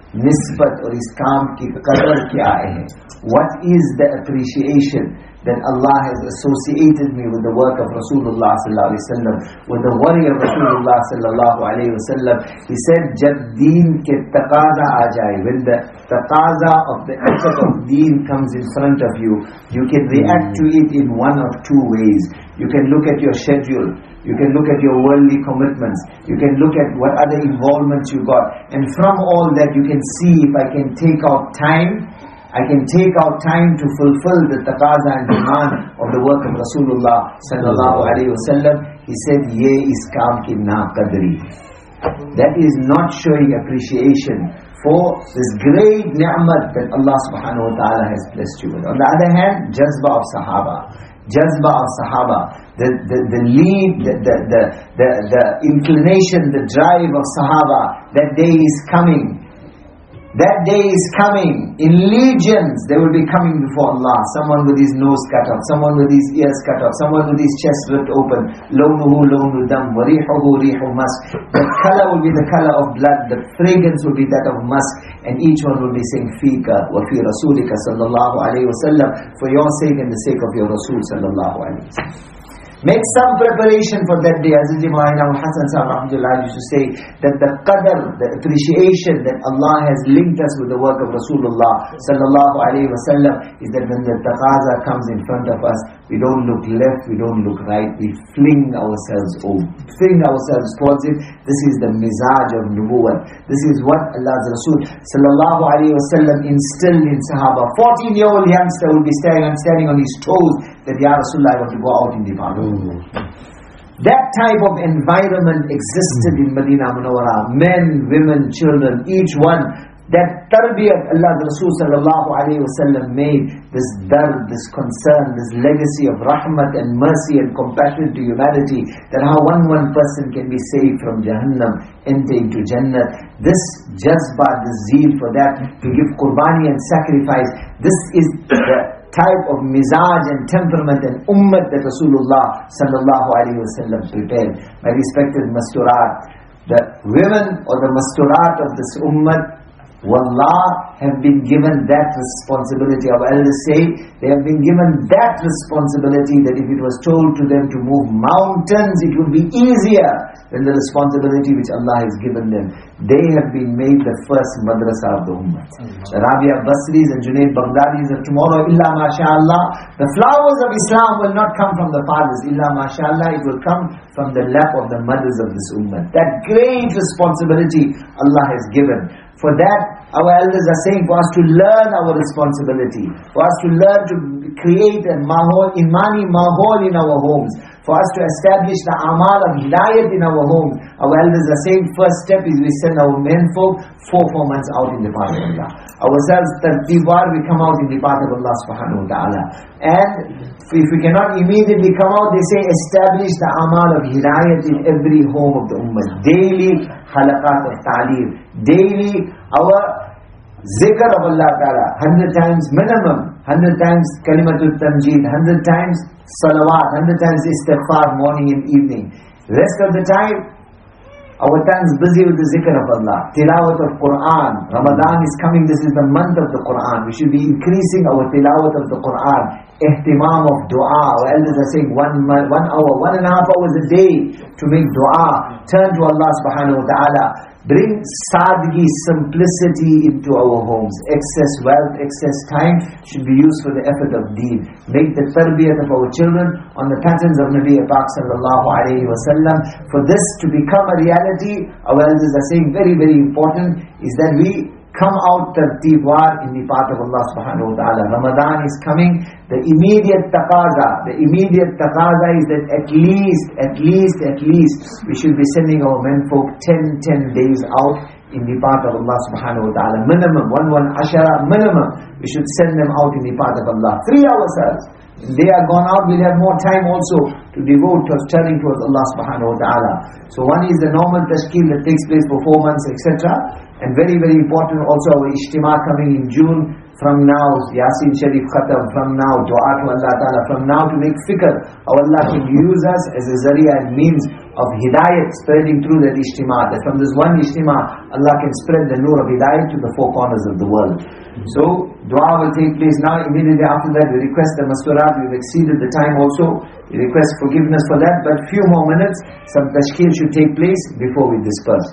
nisbat or is काम की कदर क्या है? What is the appreciation that Allah has associated me with the work of Rasulullah sallallahu alaihi wasallam, with the warrior of Rasulullah sallallahu alaihi wasallam? He said, jab deen ke taqaza aa jaye, when the taqaza of the effort of deen comes in front of you, you can react to it in one of two ways. You can look at your schedule, you can look at your worldly commitments, you can look at what other involvements you got, and from all that you can see if I can take out time, I can take out time to fulfill the taqaza and demand of the work of Rasulullah sallallahu alaihi wasallam. He said, ye is kaam ki na qadri. That is not showing appreciation for this great ni'mat that Allah subhanahu wa ta'ala has blessed you with. On the other hand, jazba of Sahaba. Jazba of Sahaba. The, the, the lead, the, the, the, the, the inclination, the drive of Sahaba. That day is coming. That day is coming. In legions they will be coming before Allah. Someone with his nose cut off, someone with his ears cut off, someone with his chest ripped open. Lawnuhu lawnu dam, wa rihuhu rihu musk. The color will be the color of blood, the fragrance will be that of musk, and each one will be saying Fika wa fi Rasulika sallallahu alayhi wa sallam, for your sake and the sake of your Rasul sallallahu alayhi wa sallam. Make some preparation for that day. Hazrat Ibrahim al-Hasan Sahib rahmatullah used to say that the qadr, the appreciation that Allah has linked us with the work of Rasulullah sallallahu alayhi wa sallam is that when the taqaza comes in front of us, we don't look left, we don't look right, we fling ourselves over, fling ourselves towards it. This is the mizaj of nubuwwat. This is what Allah's Rasul sallallahu alayhi wa sallam instilled in Sahaba. fourteen-year-old youngster will be standing, standing on his toes that, Ya Rasulullah, I want to go out in the park. That type of environment existed in Medina Munawwara. Men, women, children, each one. That tarbiyat Allah Rasul sallallahu alayhi wa sallam made, this dard, this concern, this legacy of rahmat and mercy and compassion to humanity, that how one one person can be saved from Jahannam, enter into Jannah. This jazba, this zeal for that, to give qurbani and sacrifice, this is the type of mizaj and temperament and ummah that Rasulullah sallallahu alayhi wa sallam prepared. My respected masturat, the women or the masturat of this ummah, wallah, have been given that responsibility. Our elders say they have been given that responsibility, that if it was told to them to move mountains, it would be easier than the responsibility which Allah has given them. They have been made the first madrasa of the ummah. The Rabia Basris and Junaid Baghdadis of tomorrow, illa masha'Allah, the flowers of Islam will not come from the fathers, illa masha'Allah, it will come from the lap of the mothers of this ummah. That great responsibility Allah has given. For that, our elders are saying for us to learn our responsibility, for us to learn to create a mahol, imani mahol in our homes, for us to establish the amal of hidayat in our homes. Our elders are saying first step is we send our men folk four, four months out in the path of Allah. Ourselves, tartibar, we come out in the path of Allah subhanahu wa ta'ala. And if we cannot immediately come out, they say establish the amal of hidayat in every home of the ummah. Daily halaqat of ta'aleem. Daily our zikr of Allah ta'ala. Hundred times minimum. Hundred times kalimatul tamjeed. Hundred times salawat. Hundred times istighfar morning and evening. Rest of the time, our tongues busy with the zikr of Allah. Tilawat of Quran. Ramadan is coming, this is the month of the Quran. We should be increasing our tilawat of the Quran. Ihtimam of dua. Our elders are saying one, one hour, one and a half hours a day to make dua. Turn to Allah subhanahu wa ta'ala. Bring sadgi, simplicity into our homes. Excess wealth, excess time should be used for the effort of deen. Make the tarbiyat of our children on the patterns of Nabi Pak sallallahu alayhi wa sallam. For this to become a reality, our elders are saying very, very important is that we come out tartibwar in the path of Allah subhanahu wa ta'ala. Ramadan is coming. The immediate taqaza, the immediate taqaza is that at least, at least, at least, we should be sending our men folk ten, ten days out in the path of Allah subhanahu wa ta'ala. Minimum, one, one, ashara, minimum. We should send them out in the path of Allah. Free ourselves. When they are gone out, we'll have more time also to devote to turning towards Allah subhanahu wa ta'ala. So one is the normal tashkil that takes place for four months, et cetera. And very, very important also our ijtima coming in June from now, Yasin Sharif Khatam, from now, dua to Allah Ta'ala, from now to make fikr, how Allah can use us as a zariya and means of hidayat spreading through that ijtima, that from this one ijtima, Allah can spread the nur of hidayat to the four corners of the world. So, dua will take place now. Immediately after that, we request the masurat. We've exceeded the time also. We request forgiveness for that, but few more minutes, some tashkil should take place before we disperse.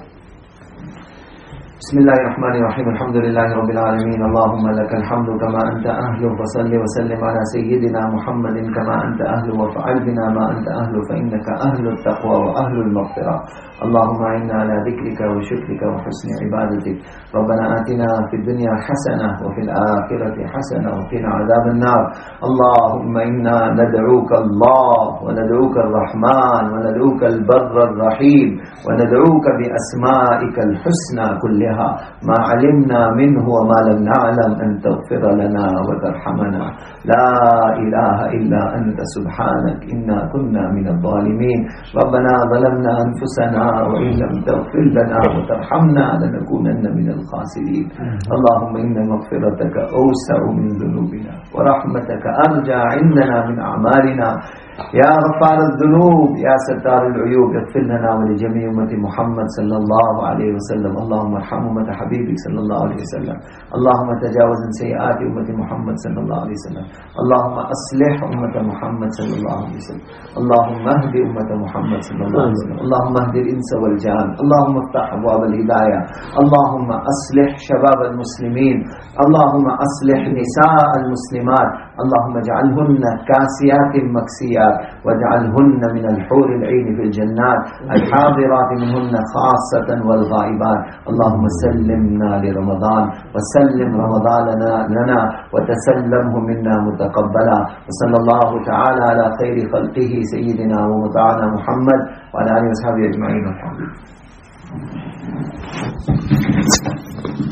بسم الله الرحمن الرحيم الحمد لله رب العالمين اللهم لك الحمد كما أنت أهل فصل وسلم على سيدنا محمد كما أنت أهل وفعل بنا ما أنت أهل فإنك أهل التقوى وأهل المغفرة اللهم أعنا على ذكرك وشكرك وحسن عبادتك ربنا آتنا في الدنيا حسنة وفي الآخرة حسنة وقنا عذاب النار اللهم إنا ندعوك الله وندعوك الرحمن وندعوك البر الرحيم وندعوك بأسمائك الحسنى كلها ما علمنا منه وما لم نعلم أن تغفر لنا وترحمنا لا إله إلا أنت سبحانك إنا كنا من الظالمين ربنا ظلمنا أنفسنا وإن لم تغفر لنا وترحمنا لنكونن من الخاسرين اللهم إن مغفرتك أوسع من ذنوبنا ورحمتك أرجى عندنا من أعمالنا يا غفار الذنوب يا ستار العيوب اغفر لنا ولجميع أمة محمد صلى الله عليه وسلم اللهم ارحم أمة حبيبك صلى الله عليه وسلم اللهم تجاوز عن سيئات أمة محمد صلى الله عليه وسلم اللهم أصلح أمة محمد صلى الله عليه وسلم اللهم اهد أمة محمد صلى الله عليه وسلم اللهم اهد الإنس والجان اللهم افتح أبواب الهداية اللهم أصلح شباب المسلمين اللهم أصلح نساء المسلمات اللهم اجعلهن كاسيات مكسيات واجعلهن من الحور العين في الجنات الحاضرات منهن خاصة والغائبات اللهم سلمنا لرمضان وسلم رمضان لنا وتسلمه منا متقبلا وصلى الله تعالى على خير خلقه سيدنا ومطعنا محمد وعلى آله وصحبه أجمعين والحمد لله